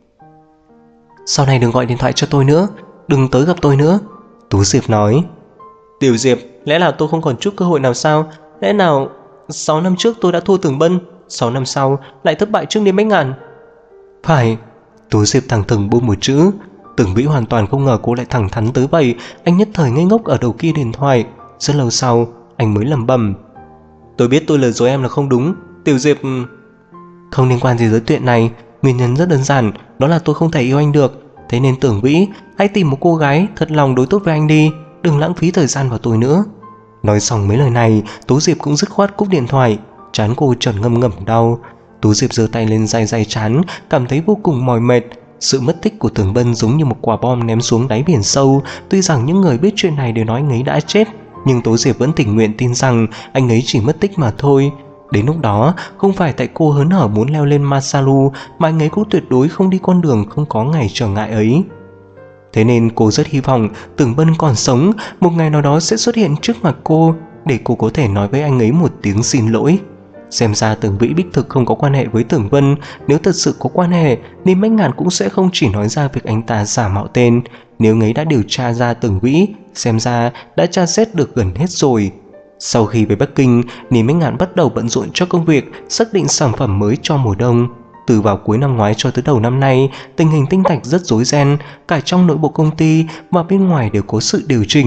Sau này đừng gọi điện thoại cho tôi nữa, đừng tới gặp tôi nữa, Tú Diệp nói. Tiểu Diệp, lẽ nào tôi không còn chút cơ hội nào sao? Lẽ nào 6 năm trước tôi đã thua Tưởng Bân, 6 năm sau lại thất bại trước Niêm Bách Ngạn? Phải, Tú Diệp thẳng thừng buông một chữ. Tưởng Vĩ hoàn toàn không ngờ cô lại thẳng thắn tới vậy. Anh nhất thời ngây ngốc ở đầu kia điện thoại. Rất lâu sau anh mới lẩm bẩm. Tôi biết tôi lừa dối em là không đúng, Tiểu Diệp. Không liên quan gì tới chuyện này. Nguyên nhân rất đơn giản, đó là tôi không thể yêu anh được. Thế nên Tưởng Vĩ, hãy tìm một cô gái thật lòng đối tốt với anh đi, đừng lãng phí thời gian vào tôi nữa. Nói xong mấy lời này, Tú Diệp cũng dứt khoát cúp điện thoại. Trán cô chợt ngâm ngẩm đau. Tú Diệp giơ tay lên day trán, cảm thấy vô cùng mỏi mệt. Sự mất tích của Tưởng Bân giống như một quả bom ném xuống đáy biển sâu. Tuy rằng những người biết chuyện này đều nói anh ấy đã chết, nhưng Tú Diệp vẫn tình nguyện tin rằng anh ấy chỉ mất tích mà thôi. Đến lúc đó, không phải tại cô hớn hở muốn leo lên Masalu, mà anh ấy cũng tuyệt đối không đi con đường không có ngày trở ngại ấy. Thế nên cô rất hy vọng Tưởng Bân còn sống, một ngày nào đó sẽ xuất hiện trước mặt cô, để cô có thể nói với anh ấy một tiếng xin lỗi. Xem ra Tưởng Vĩ đích thực không có quan hệ với Tưởng Bân. Nếu thật sự có quan hệ, Niêm Bách Ngạn cũng sẽ không chỉ nói ra việc anh ta giả mạo tên. Nếu ấy đã điều tra ra Tưởng Vĩ, xem ra đã tra xét được gần hết rồi. Sau khi về Bắc Kinh, Niêm Bách Ngạn bắt đầu bận rộn cho công việc xác định sản phẩm mới cho mùa đông. Từ vào cuối năm ngoái cho tới đầu năm nay, tình hình tinh thạch rất rối ren, cả trong nội bộ công ty và bên ngoài đều có sự điều chỉnh.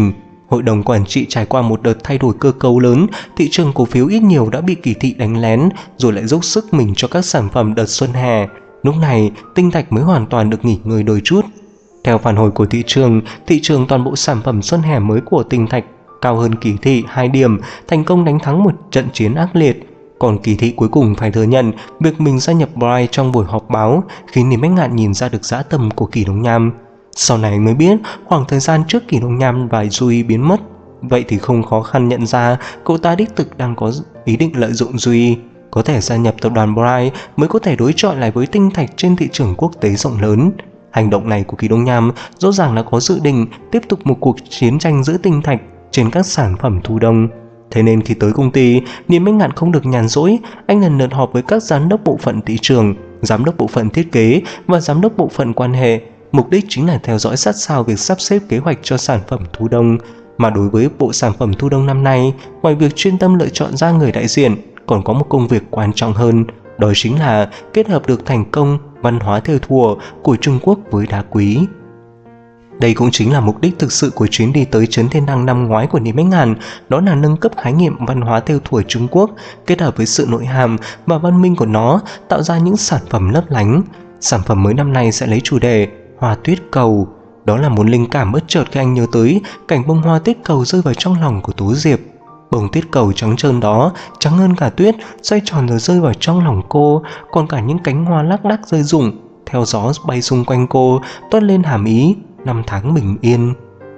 Hội đồng quản trị trải qua một đợt thay đổi cơ cấu lớn, thị trường cổ phiếu ít nhiều đã bị kỳ thị đánh lén, rồi lại dốc sức mình cho các sản phẩm đợt xuân hè. Lúc này, tinh thạch mới hoàn toàn được nghỉ ngơi đôi chút. Theo phản hồi của thị trường toàn bộ sản phẩm xuân hè mới của tinh thạch cao hơn kỳ thị 2 điểm, thành công đánh thắng một trận chiến ác liệt. Còn kỳ thị cuối cùng phải thừa nhận việc mình gia nhập Bright trong buổi họp báo khiến Lý Bách Ngạn nhìn ra được dã tâm của Kỳ Đông Nham. Sau này mới biết khoảng thời gian trước Kỳ Đông Nham và Duy biến mất, vậy thì không khó khăn nhận ra cậu ta đích thực đang có ý định lợi dụng Duy. Có thể gia nhập tập đoàn Bright mới có thể đối chọi lại với tinh thạch trên thị trường quốc tế rộng lớn. Hành động này của Kỳ Đông Nham rõ ràng là có dự định tiếp tục một cuộc chiến tranh giữa tinh thạch trên các sản phẩm thu đông. Thế nên khi tới công ty, Niềm Bách Ngạn không được nhàn rỗi, anh lần lượt họp với các giám đốc bộ phận thị trường, giám đốc bộ phận thiết kế và giám đốc bộ phận quan hệ. Mục đích chính là theo dõi sát sao việc sắp xếp kế hoạch cho sản phẩm thu đông. Mà đối với bộ sản phẩm thu đông năm nay, ngoài việc chuyên tâm lựa chọn ra người đại diện, còn có một công việc quan trọng hơn, đó chính là kết hợp được thành công văn hóa thêu thùa của Trung Quốc với đá quý. Đây cũng chính là mục đích thực sự của chuyến đi tới Trấn Thiên Đăng năm ngoái của Niềm Bách Ngạn, đó là nâng cấp khái niệm văn hóa thêu thùa Trung Quốc, kết hợp với sự nội hàm và văn minh của nó, tạo ra những sản phẩm lấp lánh. Sản phẩm mới năm nay sẽ lấy chủ đề Hoa Tuyết Cầu. Đó là một linh cảm bất chợt khi anh nhớ tới cảnh bông hoa tuyết cầu rơi vào trong lòng của Tố Diệp. Bông tuyết cầu trắng trơn đó, trắng hơn cả tuyết, xoay tròn rồi rơi vào trong lòng cô, còn cả những cánh hoa lác đác rơi rụng theo gió bay xung quanh cô, toát lên hàm ý năm tháng bình yên.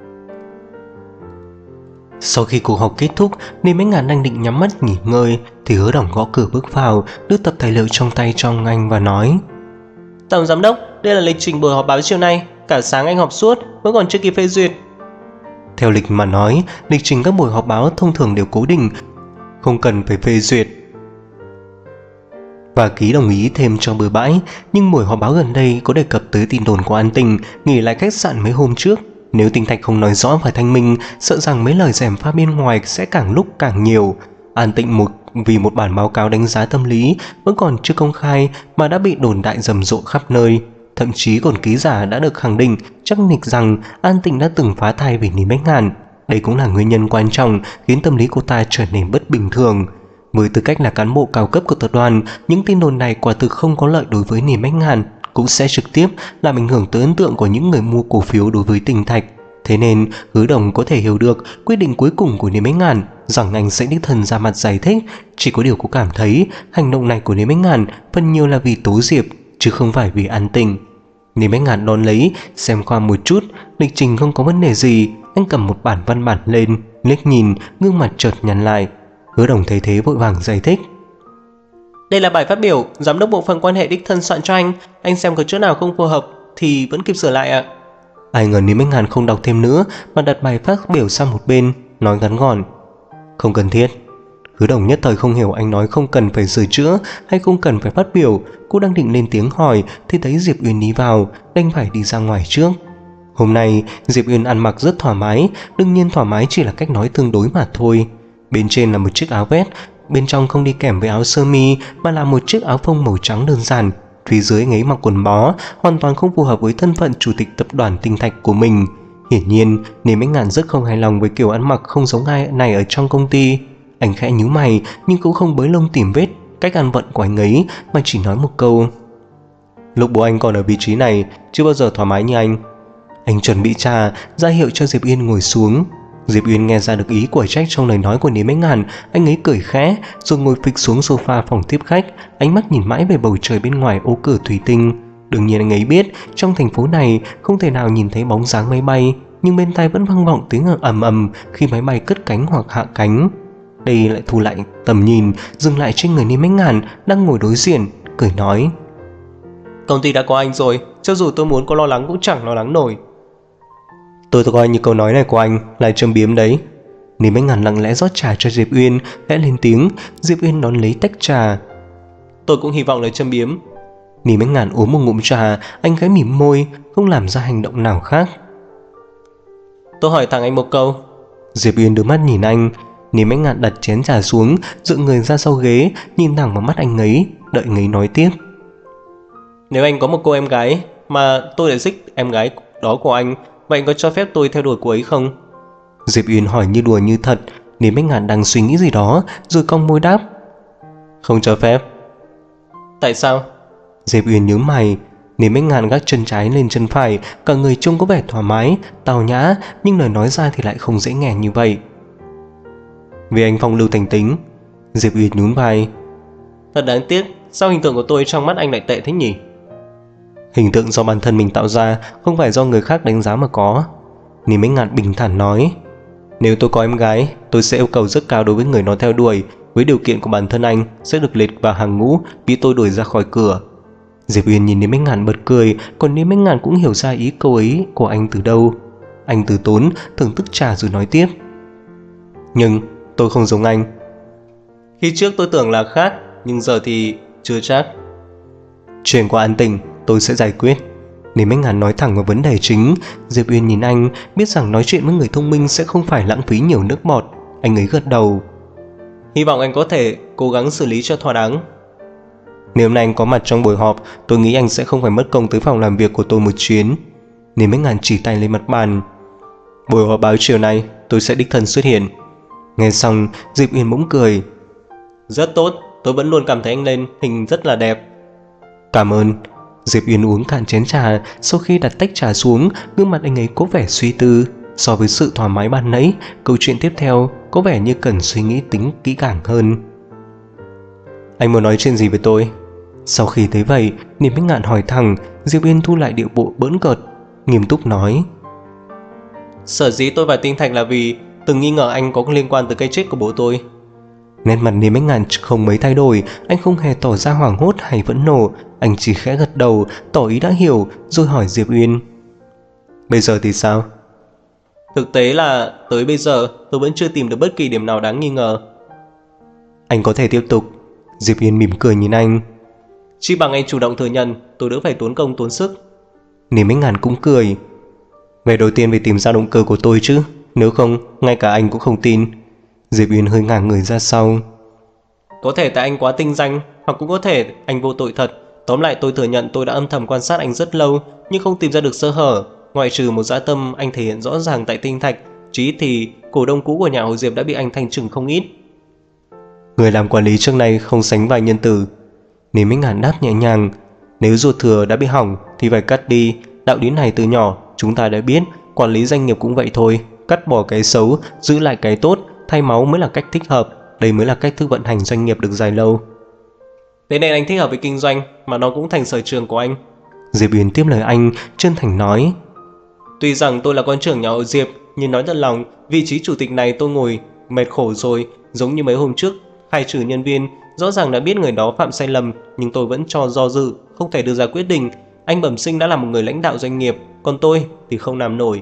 Sau khi cuộc họp kết thúc, Niềm Bách Ngạn đang định nhắm mắt nghỉ ngơi thì Hứa Đổng gõ cửa bước vào, đưa tập tài liệu trong tay cho anh và nói: Tổng giám đốc, đây là lịch trình buổi họp báo chiều nay. Cả sáng anh họp suốt, vẫn còn chưa kịp phê duyệt. Theo lịch mà nói, lịch trình các buổi họp báo thông thường đều cố định, không cần phải phê duyệt và ký đồng ý thêm cho bừa bãi. Nhưng buổi họp báo gần đây có đề cập tới tin đồn của An Tình nghỉ lại khách sạn mấy hôm trước. Nếu Tinh Thạch không nói rõ và thanh minh, sợ rằng mấy lời gièm pha bên ngoài sẽ càng lúc càng nhiều. An Tịnh vì một bản báo cáo đánh giá tâm lý vẫn còn chưa công khai mà đã bị đồn đại rầm rộ khắp nơi. Thậm chí còn ký giả đã được khẳng định chắc nịch rằng An Tịnh đã từng phá thai vì Niềm Bách Ngạn. Đây cũng là nguyên nhân quan trọng khiến tâm lý cô ta trở nên bất bình thường. Với tư cách là cán bộ cao cấp của tập đoàn, những tin đồn này quả thực không có lợi đối với Niềm Bách Ngạn, cũng sẽ trực tiếp làm ảnh hưởng tới ấn tượng của những người mua cổ phiếu đối với Tinh Thạch. Thế nên Hứa Đồng có thể hiểu được quyết định cuối cùng của Niềm Bách Ngạn rằng anh sẽ đích thân ra mặt giải thích. Chỉ có điều cô cảm thấy hành động này của Niềm Bách Ngạn phần nhiều là vì Tố Diệp chứ không phải vì An Tình. Niềm Bách Ngạn đón lấy xem qua một chút, lịch trình không có vấn đề gì. Anh cầm một bản văn bản lên, liếc nhìn, gương mặt chợt nhăn lại. Hứa Đồng thấy thế vội vàng giải thích: Đây là bài phát biểu giám đốc bộ phận quan hệ đích thân soạn cho anh xem có chỗ nào không phù hợp thì vẫn kịp sửa lại ạ. Ai ngờ Niềm Bách Ngạn không đọc thêm nữa mà đặt bài phát biểu sang một bên, nói ngắn gọn: Không cần thiết. Hứa Đồng nhất thời không hiểu anh nói không cần phải sửa chữa hay không cần phải phát biểu. Cô đang định lên tiếng hỏi thì thấy Diệp Uyên đi vào, đành phải đi ra ngoài trước. Hôm nay Diệp Uyên ăn mặc rất thoải mái, đương nhiên thoải mái chỉ là cách nói tương đối mà thôi. Bên trên là một chiếc áo vest, bên trong không đi kèm với áo sơ mi mà là một chiếc áo phông màu trắng đơn giản. Phía dưới anh ấy mặc quần bó, hoàn toàn không phù hợp với thân phận chủ tịch tập đoàn Tinh Thạch của mình. Hiển nhiên, Niềm Bách Ngạn rất không hài lòng với kiểu ăn mặc không giống ai này ở trong công ty. Anh khẽ nhíu mày nhưng cũng không bới lông tìm vết cách ăn vận của anh ấy mà chỉ nói một câu: Lúc bố anh còn ở vị trí này chưa bao giờ thoải mái như anh. Anh chuẩn bị trà, ra hiệu cho Diệp Uyên ngồi xuống. Diệp Uyên nghe ra được ý của trách trong lời nói của Niềm Bách Ngạn, anh ấy cười khẽ rồi ngồi phịch xuống sofa phòng tiếp khách, ánh mắt nhìn mãi về bầu trời bên ngoài ô cửa thủy tinh. Đương nhiên anh ấy biết trong thành phố này không thể nào nhìn thấy bóng dáng máy bay, nhưng bên tai vẫn vang vọng tiếng ầm ầm khi máy bay cất cánh hoặc hạ cánh. Đây lại thu lại tầm nhìn, dừng lại trên người Niềm Bách Ngạn đang ngồi đối diện, cười nói: Công ty đã có anh rồi, cho dù tôi muốn có lo lắng cũng chẳng lo lắng nổi. Tôi coi như câu nói này của anh là châm biếm đấy. Niềm Bách Ngạn lặng lẽ rót trà cho Diệp Uyên, khẽ lên tiếng. Diệp Uyên đón lấy tách trà. Tôi cũng hy vọng là châm biếm. Niềm Bách Ngạn uống một ngụm trà, anh khẽ mỉm môi, không làm ra hành động nào khác. Tôi hỏi thẳng anh một câu. Diệp Uyên đưa mắt nhìn anh. Niềm Bách Ngạn đặt chén trà xuống, dựa người ra sau ghế, nhìn thẳng vào mắt anh ấy, đợi anh ấy nói tiếp. Nếu anh có một cô em gái mà tôi lại thích em gái đó của anh, vậy anh có cho phép tôi theo đuổi cô ấy không? Diệp Uyên hỏi như đùa như thật. Lý Bách Ngạn đang suy nghĩ gì đó rồi cong môi đáp: Không cho phép. Tại sao? Diệp Uyên nhíu mày. Lý Bách Ngạn gác chân trái lên chân phải, cả người trông có vẻ thoải mái, tao nhã, nhưng lời nói ra thì lại không dễ nghe như vậy. Vì anh phong lưu thành tính. Diệp Uyên nhún vai. Thật đáng tiếc, sao hình tượng của tôi trong mắt anh lại tệ thế nhỉ? Hình tượng do bản thân mình tạo ra, không phải do người khác đánh giá mà có. Lý Bách Ngạn bình thản nói: Nếu tôi có em gái, tôi sẽ yêu cầu rất cao đối với người nó theo đuổi, với điều kiện của bản thân anh sẽ được liệt vào hàng ngũ, bị tôi đuổi ra khỏi cửa. Diệp Uyên nhìn Lý Bách Ngạn bật cười, còn Lý Bách Ngạn cũng hiểu ra ý câu ấy của anh từ đâu. Anh từ tốn, thưởng thức trà rồi nói tiếp: Nhưng tôi không giống anh. Khi trước tôi tưởng là khác, nhưng giờ thì chưa chắc. Chuyện của An Tình tôi sẽ giải quyết. Lý Bách Ngạn nói thẳng vào vấn đề chính. Diệp Uyên nhìn anh, biết rằng nói chuyện với người thông minh sẽ không phải lãng phí nhiều nước bọt. Anh ấy gật đầu. Hy vọng anh có thể cố gắng xử lý cho thỏa đáng. Nếu hôm nay anh có mặt trong buổi họp, tôi nghĩ anh sẽ không phải mất công tới phòng làm việc của tôi một chuyến. Lý Bách Ngạn chỉ tay lên mặt bàn. Buổi họp báo chiều nay tôi sẽ đích thân xuất hiện. Nghe xong, Diệp Uyên bỗng cười. Rất tốt, tôi vẫn luôn cảm thấy anh lên hình rất là đẹp. Cảm ơn. Diệp Uyên uống cạn chén trà. Sau khi đặt tách trà xuống, gương mặt anh ấy có vẻ suy tư. So với sự thoải mái ban nãy, câu chuyện tiếp theo có vẻ như cần suy nghĩ tính kỹ càng hơn. Anh muốn nói chuyện gì với tôi? Sau khi thấy vậy, Lý Bách Ngạn hỏi thẳng. Diệp Uyên thu lại điệu bộ bỡn cợt, nghiêm túc nói: Sở dĩ tôi vào Tinh Thạch là vì từng nghi ngờ anh có liên quan tới cái chết của bố tôi. Nét mặt Lý Bách Ngạn không mấy thay đổi. Anh không hề tỏ ra hoảng hốt hay phẫn nộ. Anh chỉ khẽ gật đầu, tỏ ý đã hiểu, rồi hỏi Diệp Uyên: Bây giờ thì sao? Thực tế là tới bây giờ tôi vẫn chưa tìm được bất kỳ điểm nào đáng nghi ngờ. Anh có thể tiếp tục. Diệp Uyên mỉm cười nhìn anh. Chỉ bằng anh chủ động thừa nhận, tôi đỡ phải tốn công tốn sức. Lý Bách Ngạn cũng cười. Về đầu tiên phải tìm ra động cơ của tôi chứ, nếu không ngay cả anh cũng không tin. Diệp Uyên hơi ngả người ra sau. Có thể tại anh quá tinh danh, hoặc cũng có thể anh vô tội thật. Tóm lại tôi thừa nhận tôi đã âm thầm quan sát anh rất lâu, nhưng không tìm ra được sơ hở. Ngoại trừ một dã tâm anh thể hiện rõ ràng tại Tinh Thạch, chí ít thì cổ đông cũ của nhà họ Diệp đã bị anh thanh trừng không ít. Người làm quản lý trước nay không sánh vai nhân từ. Lý Bách Ngạn đáp nhẹ nhàng. Nếu ruột thừa đã bị hỏng thì phải cắt đi. Đạo lý này từ nhỏ chúng ta đã biết. Quản lý doanh nghiệp cũng vậy thôi. Cắt bỏ cái xấu, giữ lại cái tốt. Thay máu mới là cách thích hợp. Đây mới là cách thức vận hành doanh nghiệp được dài lâu. Thế nên anh thích hợp với kinh doanh, mà nó cũng thành sở trường của anh. Diệp Uyên tiếp lời anh, chân thành nói: Tuy rằng tôi là con trưởng nhà họ Diệp, nhưng nói thật lòng, vị trí chủ tịch này tôi ngồi mệt khổ rồi. Giống như mấy hôm trước khai trừ nhân viên, rõ ràng đã biết người đó phạm sai lầm, nhưng tôi vẫn cho do dự, không thể đưa ra quyết định. Anh bẩm sinh đã là một người lãnh đạo doanh nghiệp, còn tôi thì không làm nổi.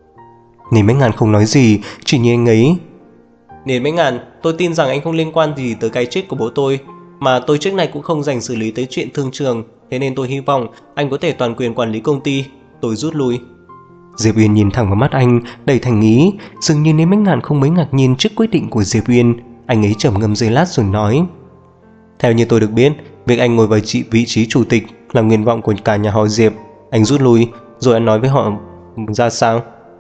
Lý Bách Ngạn không nói gì, chỉ nhìn anh ấy. Lý Bách Ngạn, tôi tin rằng anh không liên quan gì tới cái chết của bố tôi, mà tôi trước này cũng không dành xử lý tới chuyện thương trường, thế nên tôi hy vọng anh có thể toàn quyền quản lý công ty. Tôi rút lui. Diệp Uyên nhìn thẳng vào mắt anh, đầy thành ý. Dường như Lý Bách Ngạn không mấy ngạc nhiên trước quyết định của Diệp Uyên. Anh ấy trầm ngâm giây lát rồi nói: Theo như tôi được biết, việc anh ngồi vào vị trí chủ tịch là nguyện vọng của cả nhà họ Diệp. Anh rút lui, rồi anh nói với họ ra sao?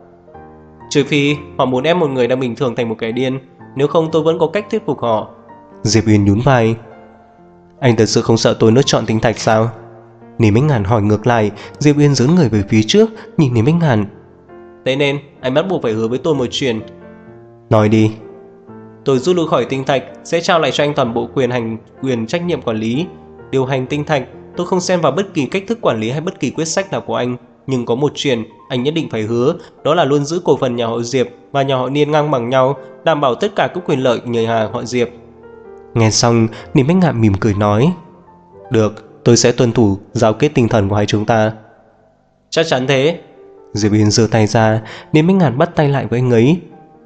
Trừ phi họ muốn ép một người đang bình thường thành một kẻ điên, nếu không tôi vẫn có cách thuyết phục họ. Diệp Uyên nhún vai. Anh thật sự không sợ tôi lựa chọn Tinh Thạch sao? Lý Bách Ngạn hỏi ngược lại. Diệp Uyên giớn người về phía trước, nhìn Lý Bách Ngạn. Thế nên anh bắt buộc phải hứa với tôi một chuyện. Nói đi. Tôi rút lui khỏi Tinh Thạch, sẽ trao lại cho anh toàn bộ quyền trách nhiệm quản lý, điều hành Tinh Thạch. Tôi không xen vào bất kỳ cách thức quản lý hay bất kỳ quyết sách nào của anh. Nhưng có một chuyện anh nhất định phải hứa, đó là luôn giữ cổ phần nhà họ Diệp và nhà họ Niên ngang bằng nhau, đảm bảo tất cả các quyền lợi của nhà họ Diệp. Nghe xong, Lý Bách Ngạn mỉm cười nói: Được, tôi sẽ tuân thủ giao kết tinh thần của hai chúng ta. Chắc chắn thế. Diệp Uyên giơ tay ra. Lý Bách Ngạn bắt tay lại với anh ấy.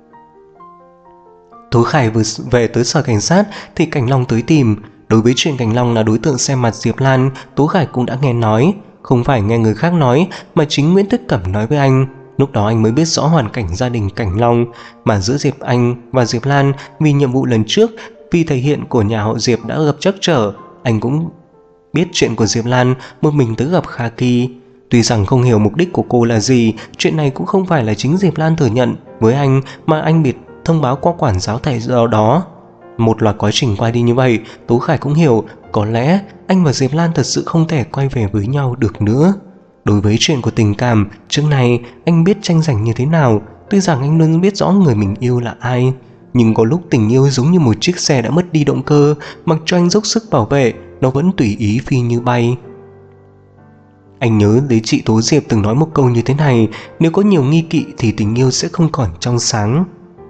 Tố Khải vừa về tới sở cảnh sát thì Cảnh Long tới tìm. Đối với chuyện Cảnh Long là đối tượng xem mặt Diệp Lan, Tố Khải cũng đã nghe nói. Không phải nghe người khác nói, mà chính Nguyễn Tất Cẩm nói với anh. Lúc đó anh mới biết rõ hoàn cảnh gia đình Cảnh Long. Mà giữa Diệp Anh và Diệp Lan, vì nhiệm vụ lần trước, vì thể hiện của nhà họ Diệp đã gặp trắc trở, anh cũng biết chuyện của Diệp Lan một mình tới gặp Kha Kỳ. Tuy rằng không hiểu mục đích của cô là gì, chuyện này cũng không phải là chính Diệp Lan thừa nhận với anh mà anh biệt thông báo qua quản giáo tại đó. Một loạt quá trình qua đi như vậy, Tú Khải cũng hiểu có lẽ anh và Diệp Lan thật sự không thể quay về với nhau được nữa. Đối với chuyện của tình cảm, trước này anh biết tranh giành như thế nào. Tuy rằng anh luôn biết rõ người mình yêu là ai, nhưng có lúc tình yêu giống như một chiếc xe đã mất đi động cơ, mặc cho anh dốc sức bảo vệ, nó vẫn tùy ý phi như bay. Anh nhớ đến chị Tố Diệp từng nói một câu như thế này: nếu có nhiều nghi kỵ thì tình yêu sẽ không còn trong sáng.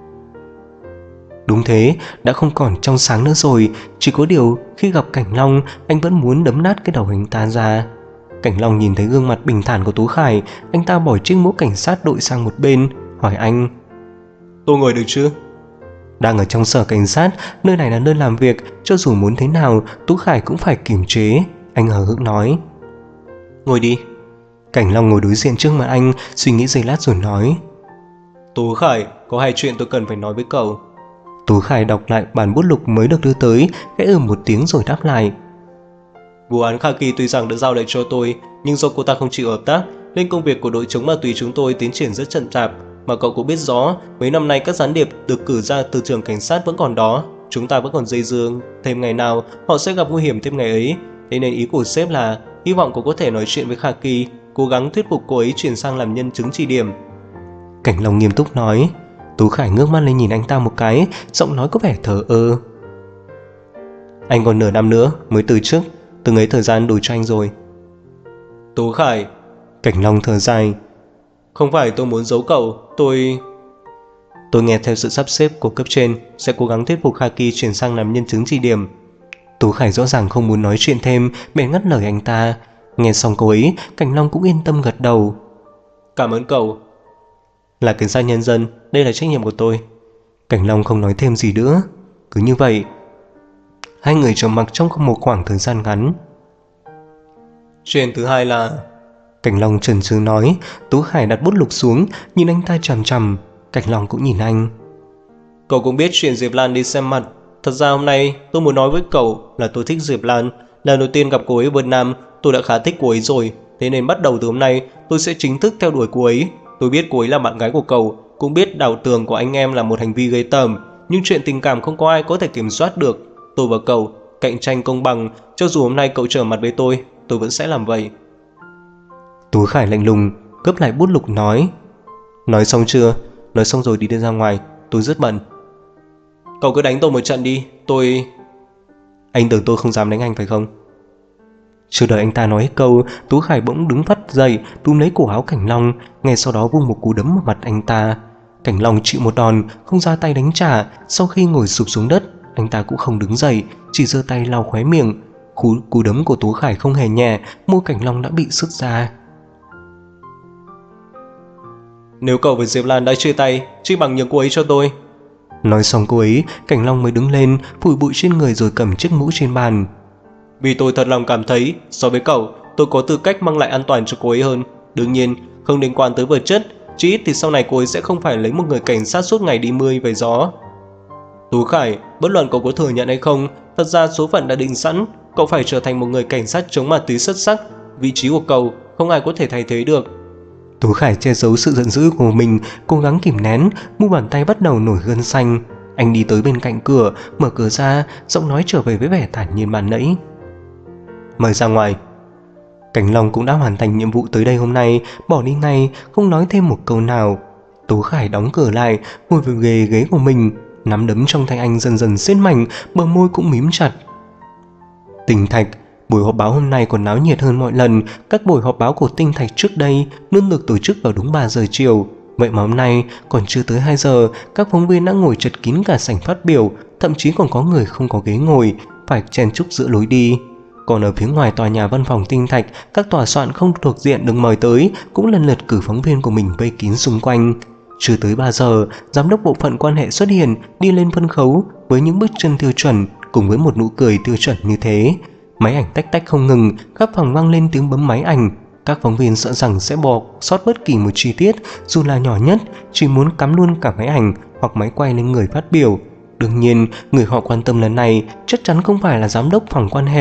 Đúng thế, đã không còn trong sáng nữa rồi. Chỉ có điều khi gặp Cảnh Long, anh vẫn muốn đấm nát cái đầu anh ta ra. Cảnh Long nhìn thấy gương mặt bình thản của Tú Khải, anh ta bỏ chiếc mũ cảnh sát đội sang một bên, hỏi anh: Tôi ngồi được chứ? Đang ở trong sở cảnh sát, nơi này là nơi làm việc, cho dù muốn thế nào, Tú Khải cũng phải kiềm chế. Anh hờ hững nói: Ngồi đi. Cảnh Long ngồi đối diện trước mặt anh, suy nghĩ giây lát rồi nói: Tú Khải, có hai chuyện tôi cần phải nói với cậu. Tú Khải đọc lại bản bút lục mới được đưa tới, khẽ một tiếng rồi đáp lại: Vụ án Khaki tuy rằng đã giao lại cho tôi, nhưng do cô ta không chịu hợp tác, nên công việc của đội chống ma túy chúng tôi tiến triển rất chậm chạp. Mà cậu cũng biết rõ, mấy năm nay các gián điệp được cử ra từ trường cảnh sát vẫn còn đó. Chúng ta vẫn còn dây dưa, thêm ngày nào họ sẽ gặp nguy hiểm thêm ngày ấy. Thế nên ý của sếp là hy vọng cậu có thể nói chuyện với Khaki, cố gắng thuyết phục cô ấy chuyển sang làm nhân chứng chỉ điểm. Cảnh Long nghiêm túc nói. Tú Khải ngước mắt lên nhìn anh ta một cái, giọng nói có vẻ thờ ơ: Anh còn nửa năm nữa mới từ chức, từng ấy thời gian đủ cho anh rồi. Tú Khải, Cảnh Long thở dài: Không phải tôi muốn giấu cậu, tôi nghe theo sự sắp xếp của cấp trên, sẽ cố gắng thuyết phục Khaki chuyển sang làm nhân chứng chỉ điểm. Tú Khải rõ ràng không muốn nói chuyện thêm, bèn ngắt lời anh ta. Nghe xong câu ấy, Cảnh Long cũng yên tâm gật đầu: Cảm ơn cậu. Là cảnh sát nhân dân, đây là trách nhiệm của tôi. Cảnh Long không nói thêm gì nữa. Cứ như vậy, hai người trầm mặc trong một khoảng thời gian ngắn. Chuyện thứ hai là... Cảnh Long chần chừ nói. Tú Khải đặt bút lục xuống, nhìn anh ta chằm chằm. Cảnh Long cũng nhìn anh. Cậu cũng biết chuyện Diệp Lan đi xem mặt. Thật ra hôm nay tôi muốn nói với cậu là tôi thích Diệp Lan. Lần đầu tiên gặp cô ấy ở Vân Nam, tôi đã khá thích cô ấy rồi. Thế nên bắt đầu từ hôm nay tôi sẽ chính thức theo đuổi cô ấy. Tôi biết cô ấy là bạn gái của cậu, cũng biết đào tường của anh em là một hành vi gây tởm, nhưng chuyện tình cảm không có ai có thể kiểm soát được. Tôi và cậu cạnh tranh công bằng, cho dù hôm nay cậu trở mặt với tôi vẫn sẽ làm vậy. Tú Khải lạnh lùng cướp lại bút lục nói: Nói xong chưa? Nói xong rồi đi ra ngoài, tôi rất bận. Cậu cứ đánh tôi một trận đi, Anh tưởng tôi không dám đánh anh phải không? Chưa đợi anh ta nói hết câu, Tú Khải bỗng đứng phắt dậy, túm lấy cổ áo Cảnh Long, ngay sau đó vung một cú đấm vào mặt anh ta. Cảnh Long chịu một đòn, không ra tay đánh trả. Sau khi ngồi sụp xuống đất, anh ta cũng không đứng dậy, chỉ giơ tay lau khóe miệng. Cú đấm của Tú Khải không hề nhẹ, môi Cảnh Long đã bị sứt ra. Nếu cậu với Diệp Lan đã chia tay, chỉ bằng nhường cô ấy cho tôi. Nói xong cô ấy, Cảnh Long mới đứng lên, phủi bụi trên người rồi cầm chiếc mũ trên bàn. Vì tôi thật lòng cảm thấy, so với cậu, tôi có tư cách mang lại an toàn cho cô ấy hơn. Đương nhiên, không liên quan tới vật chất, chỉ ít thì sau này cô ấy sẽ không phải lấy một người cảnh sát suốt ngày đi mưa về gió. Tú Khải, bất luận cậu có thừa nhận hay không, thật ra số phận đã định sẵn, cậu phải trở thành một người cảnh sát chống ma túy xuất sắc. Vị trí của cậu không ai có thể thay thế được. Tú Khải che giấu sự giận dữ của mình, cố gắng kìm nén, mu bàn tay bắt đầu nổi gân xanh. Anh đi tới bên cạnh cửa, mở cửa ra, giọng nói trở về với vẻ thản nhiên ban nãy: Mời ra ngoài. Cảnh Long cũng đã hoàn thành nhiệm vụ tới đây hôm nay, bỏ đi ngay, không nói thêm một câu nào. Tú Khải đóng cửa lại, ngồi về ghế của mình, nắm đấm trong tay anh dần dần siết mạnh, bờ môi cũng mím chặt. Tinh Thạch. Buổi họp báo hôm nay còn náo nhiệt hơn mọi lần. Các buổi họp báo của Tinh Thạch trước đây luôn được tổ chức vào đúng 3 giờ chiều. Vậy mà hôm nay còn chưa tới 2 giờ, các phóng viên đã ngồi chật kín cả sảnh phát biểu, thậm chí còn có người không có ghế ngồi, phải chen chúc giữa lối đi. Còn ở phía ngoài tòa nhà văn phòng Tinh Thạch, các tòa soạn không thuộc diện được mời tới cũng lần lượt cử phóng viên của mình vây kín xung quanh. Chưa tới 3 giờ, giám đốc bộ phận quan hệ xuất hiện, đi lên phân khấu với những bước chân tiêu chuẩn cùng với một nụ cười tiêu chuẩn như thế. Máy ảnh tách tách không ngừng, khắp phòng vang lên tiếng bấm máy ảnh. Các phóng viên sợ rằng sẽ bỏ sót bất kỳ một chi tiết, dù là nhỏ nhất, chỉ muốn cắm luôn cả máy ảnh hoặc máy quay lên người phát biểu. Đương nhiên, người họ quan tâm lần này chắc chắn không phải là giám đốc phòng quan hệ,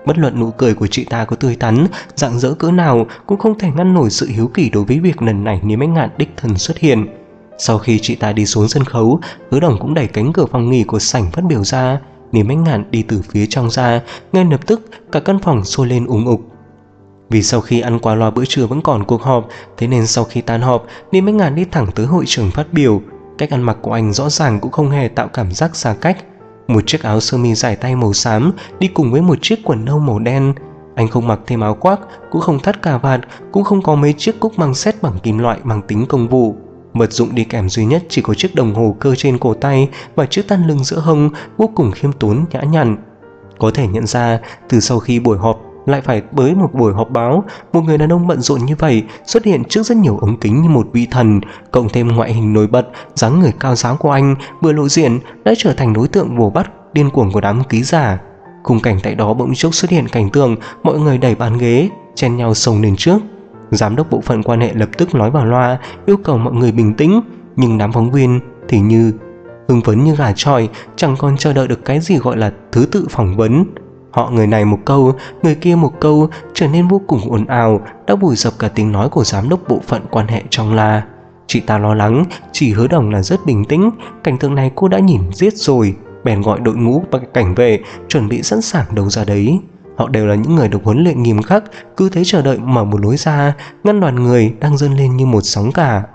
Bất luận nụ cười của chị ta có tươi tắn, rạng rỡ cỡ nào cũng không thể ngăn nổi sự hiếu kỳ đối với việc lần này Niêm Ánh Ngạn đích thân xuất hiện. Sau khi chị ta đi xuống sân khấu, Hứa Đồng cũng đẩy cánh cửa phòng nghỉ của sảnh phát biểu ra. Niêm Ánh Ngạn đi từ phía trong ra, ngay lập tức cả căn phòng sôi lên ùng ục. Vì sau khi ăn qua loa bữa trưa vẫn còn cuộc họp, thế nên sau khi tan họp, Niêm Ánh Ngạn đi thẳng tới hội trường phát biểu. Cách ăn mặc của anh rõ ràng cũng không hề tạo cảm giác xa cách. Một chiếc áo sơ mi dài tay màu xám đi cùng với một chiếc quần nâu màu đen. Anh không mặc thêm áo khoác, cũng không thắt cà vạt, cũng không có mấy chiếc cúc măng sét bằng kim loại mang tính công vụ. Vật dụng đi kèm duy nhất chỉ có chiếc đồng hồ cơ trên cổ tay và chiếc thắt lưng giữa hông, vô cùng khiêm tốn nhã nhặn. Có thể nhận ra, từ sau khi buổi họp lại phải tới một buổi họp báo, một người đàn ông bận rộn như vậy xuất hiện trước rất nhiều ống kính như một vị thần, cộng thêm ngoại hình nổi bật, dáng người cao ráo của anh vừa lộ diện đã trở thành đối tượng vồ bắt điên cuồng của đám ký giả. Khung cảnh tại đó bỗng chốc xuất hiện cảnh tượng mọi người đẩy bàn ghế, chen nhau xông lên trước. Giám đốc bộ phận quan hệ lập tức nói vào loa, yêu cầu mọi người bình tĩnh, nhưng đám phóng viên thì như hưng phấn như gà chọi, chẳng còn chờ đợi được cái gì gọi là thứ tự phỏng vấn. Họ người này một câu, người kia một câu, trở nên vô cùng ồn ào, đã vùi dập cả tiếng nói của giám đốc bộ phận quan hệ trong la. Chị ta lo lắng, chỉ Hứa Đồng là rất bình tĩnh, cảnh tượng này cô đã nhìn giết rồi, bèn gọi đội ngũ và cảnh vệ chuẩn bị sẵn sàng đâu ra đấy. Họ đều là những người được huấn luyện nghiêm khắc, cứ thế chờ đợi mở một lối ra, ngăn đoàn người đang dâng lên như một sóng cả.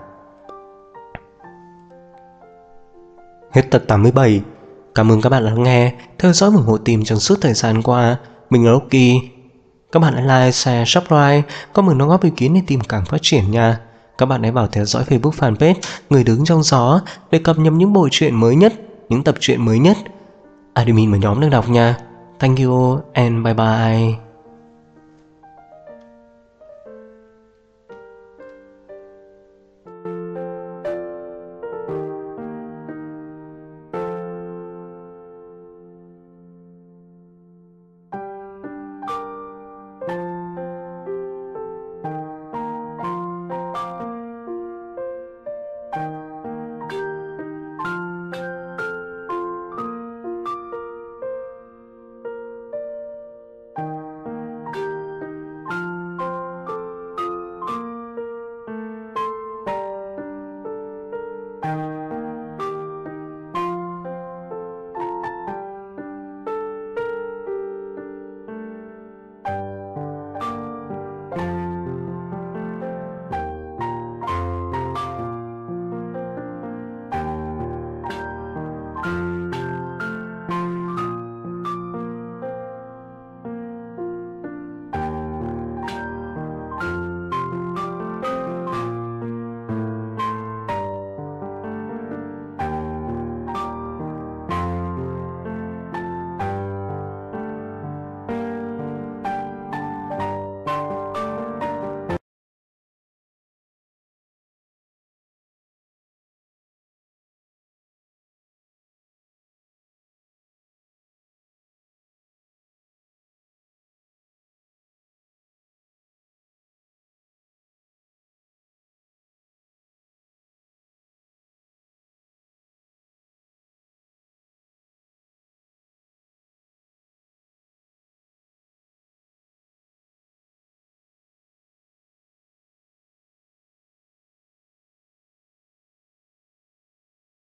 Hết tập 87. Cảm ơn các bạn đã lắng nghe, theo dõi ủng hộ team trong suốt thời gian qua. Mình là Rocky. Các bạn hãy like, share, subscribe, comment đóng góp ý kiến để team càng phát triển nha. Các bạn hãy vào theo dõi Facebook fanpage Người Đứng Trong Gió để cập nhật những bộ truyện mới nhất, những tập truyện mới nhất. Admin và nhóm đang đọc nha. Thank you and bye bye.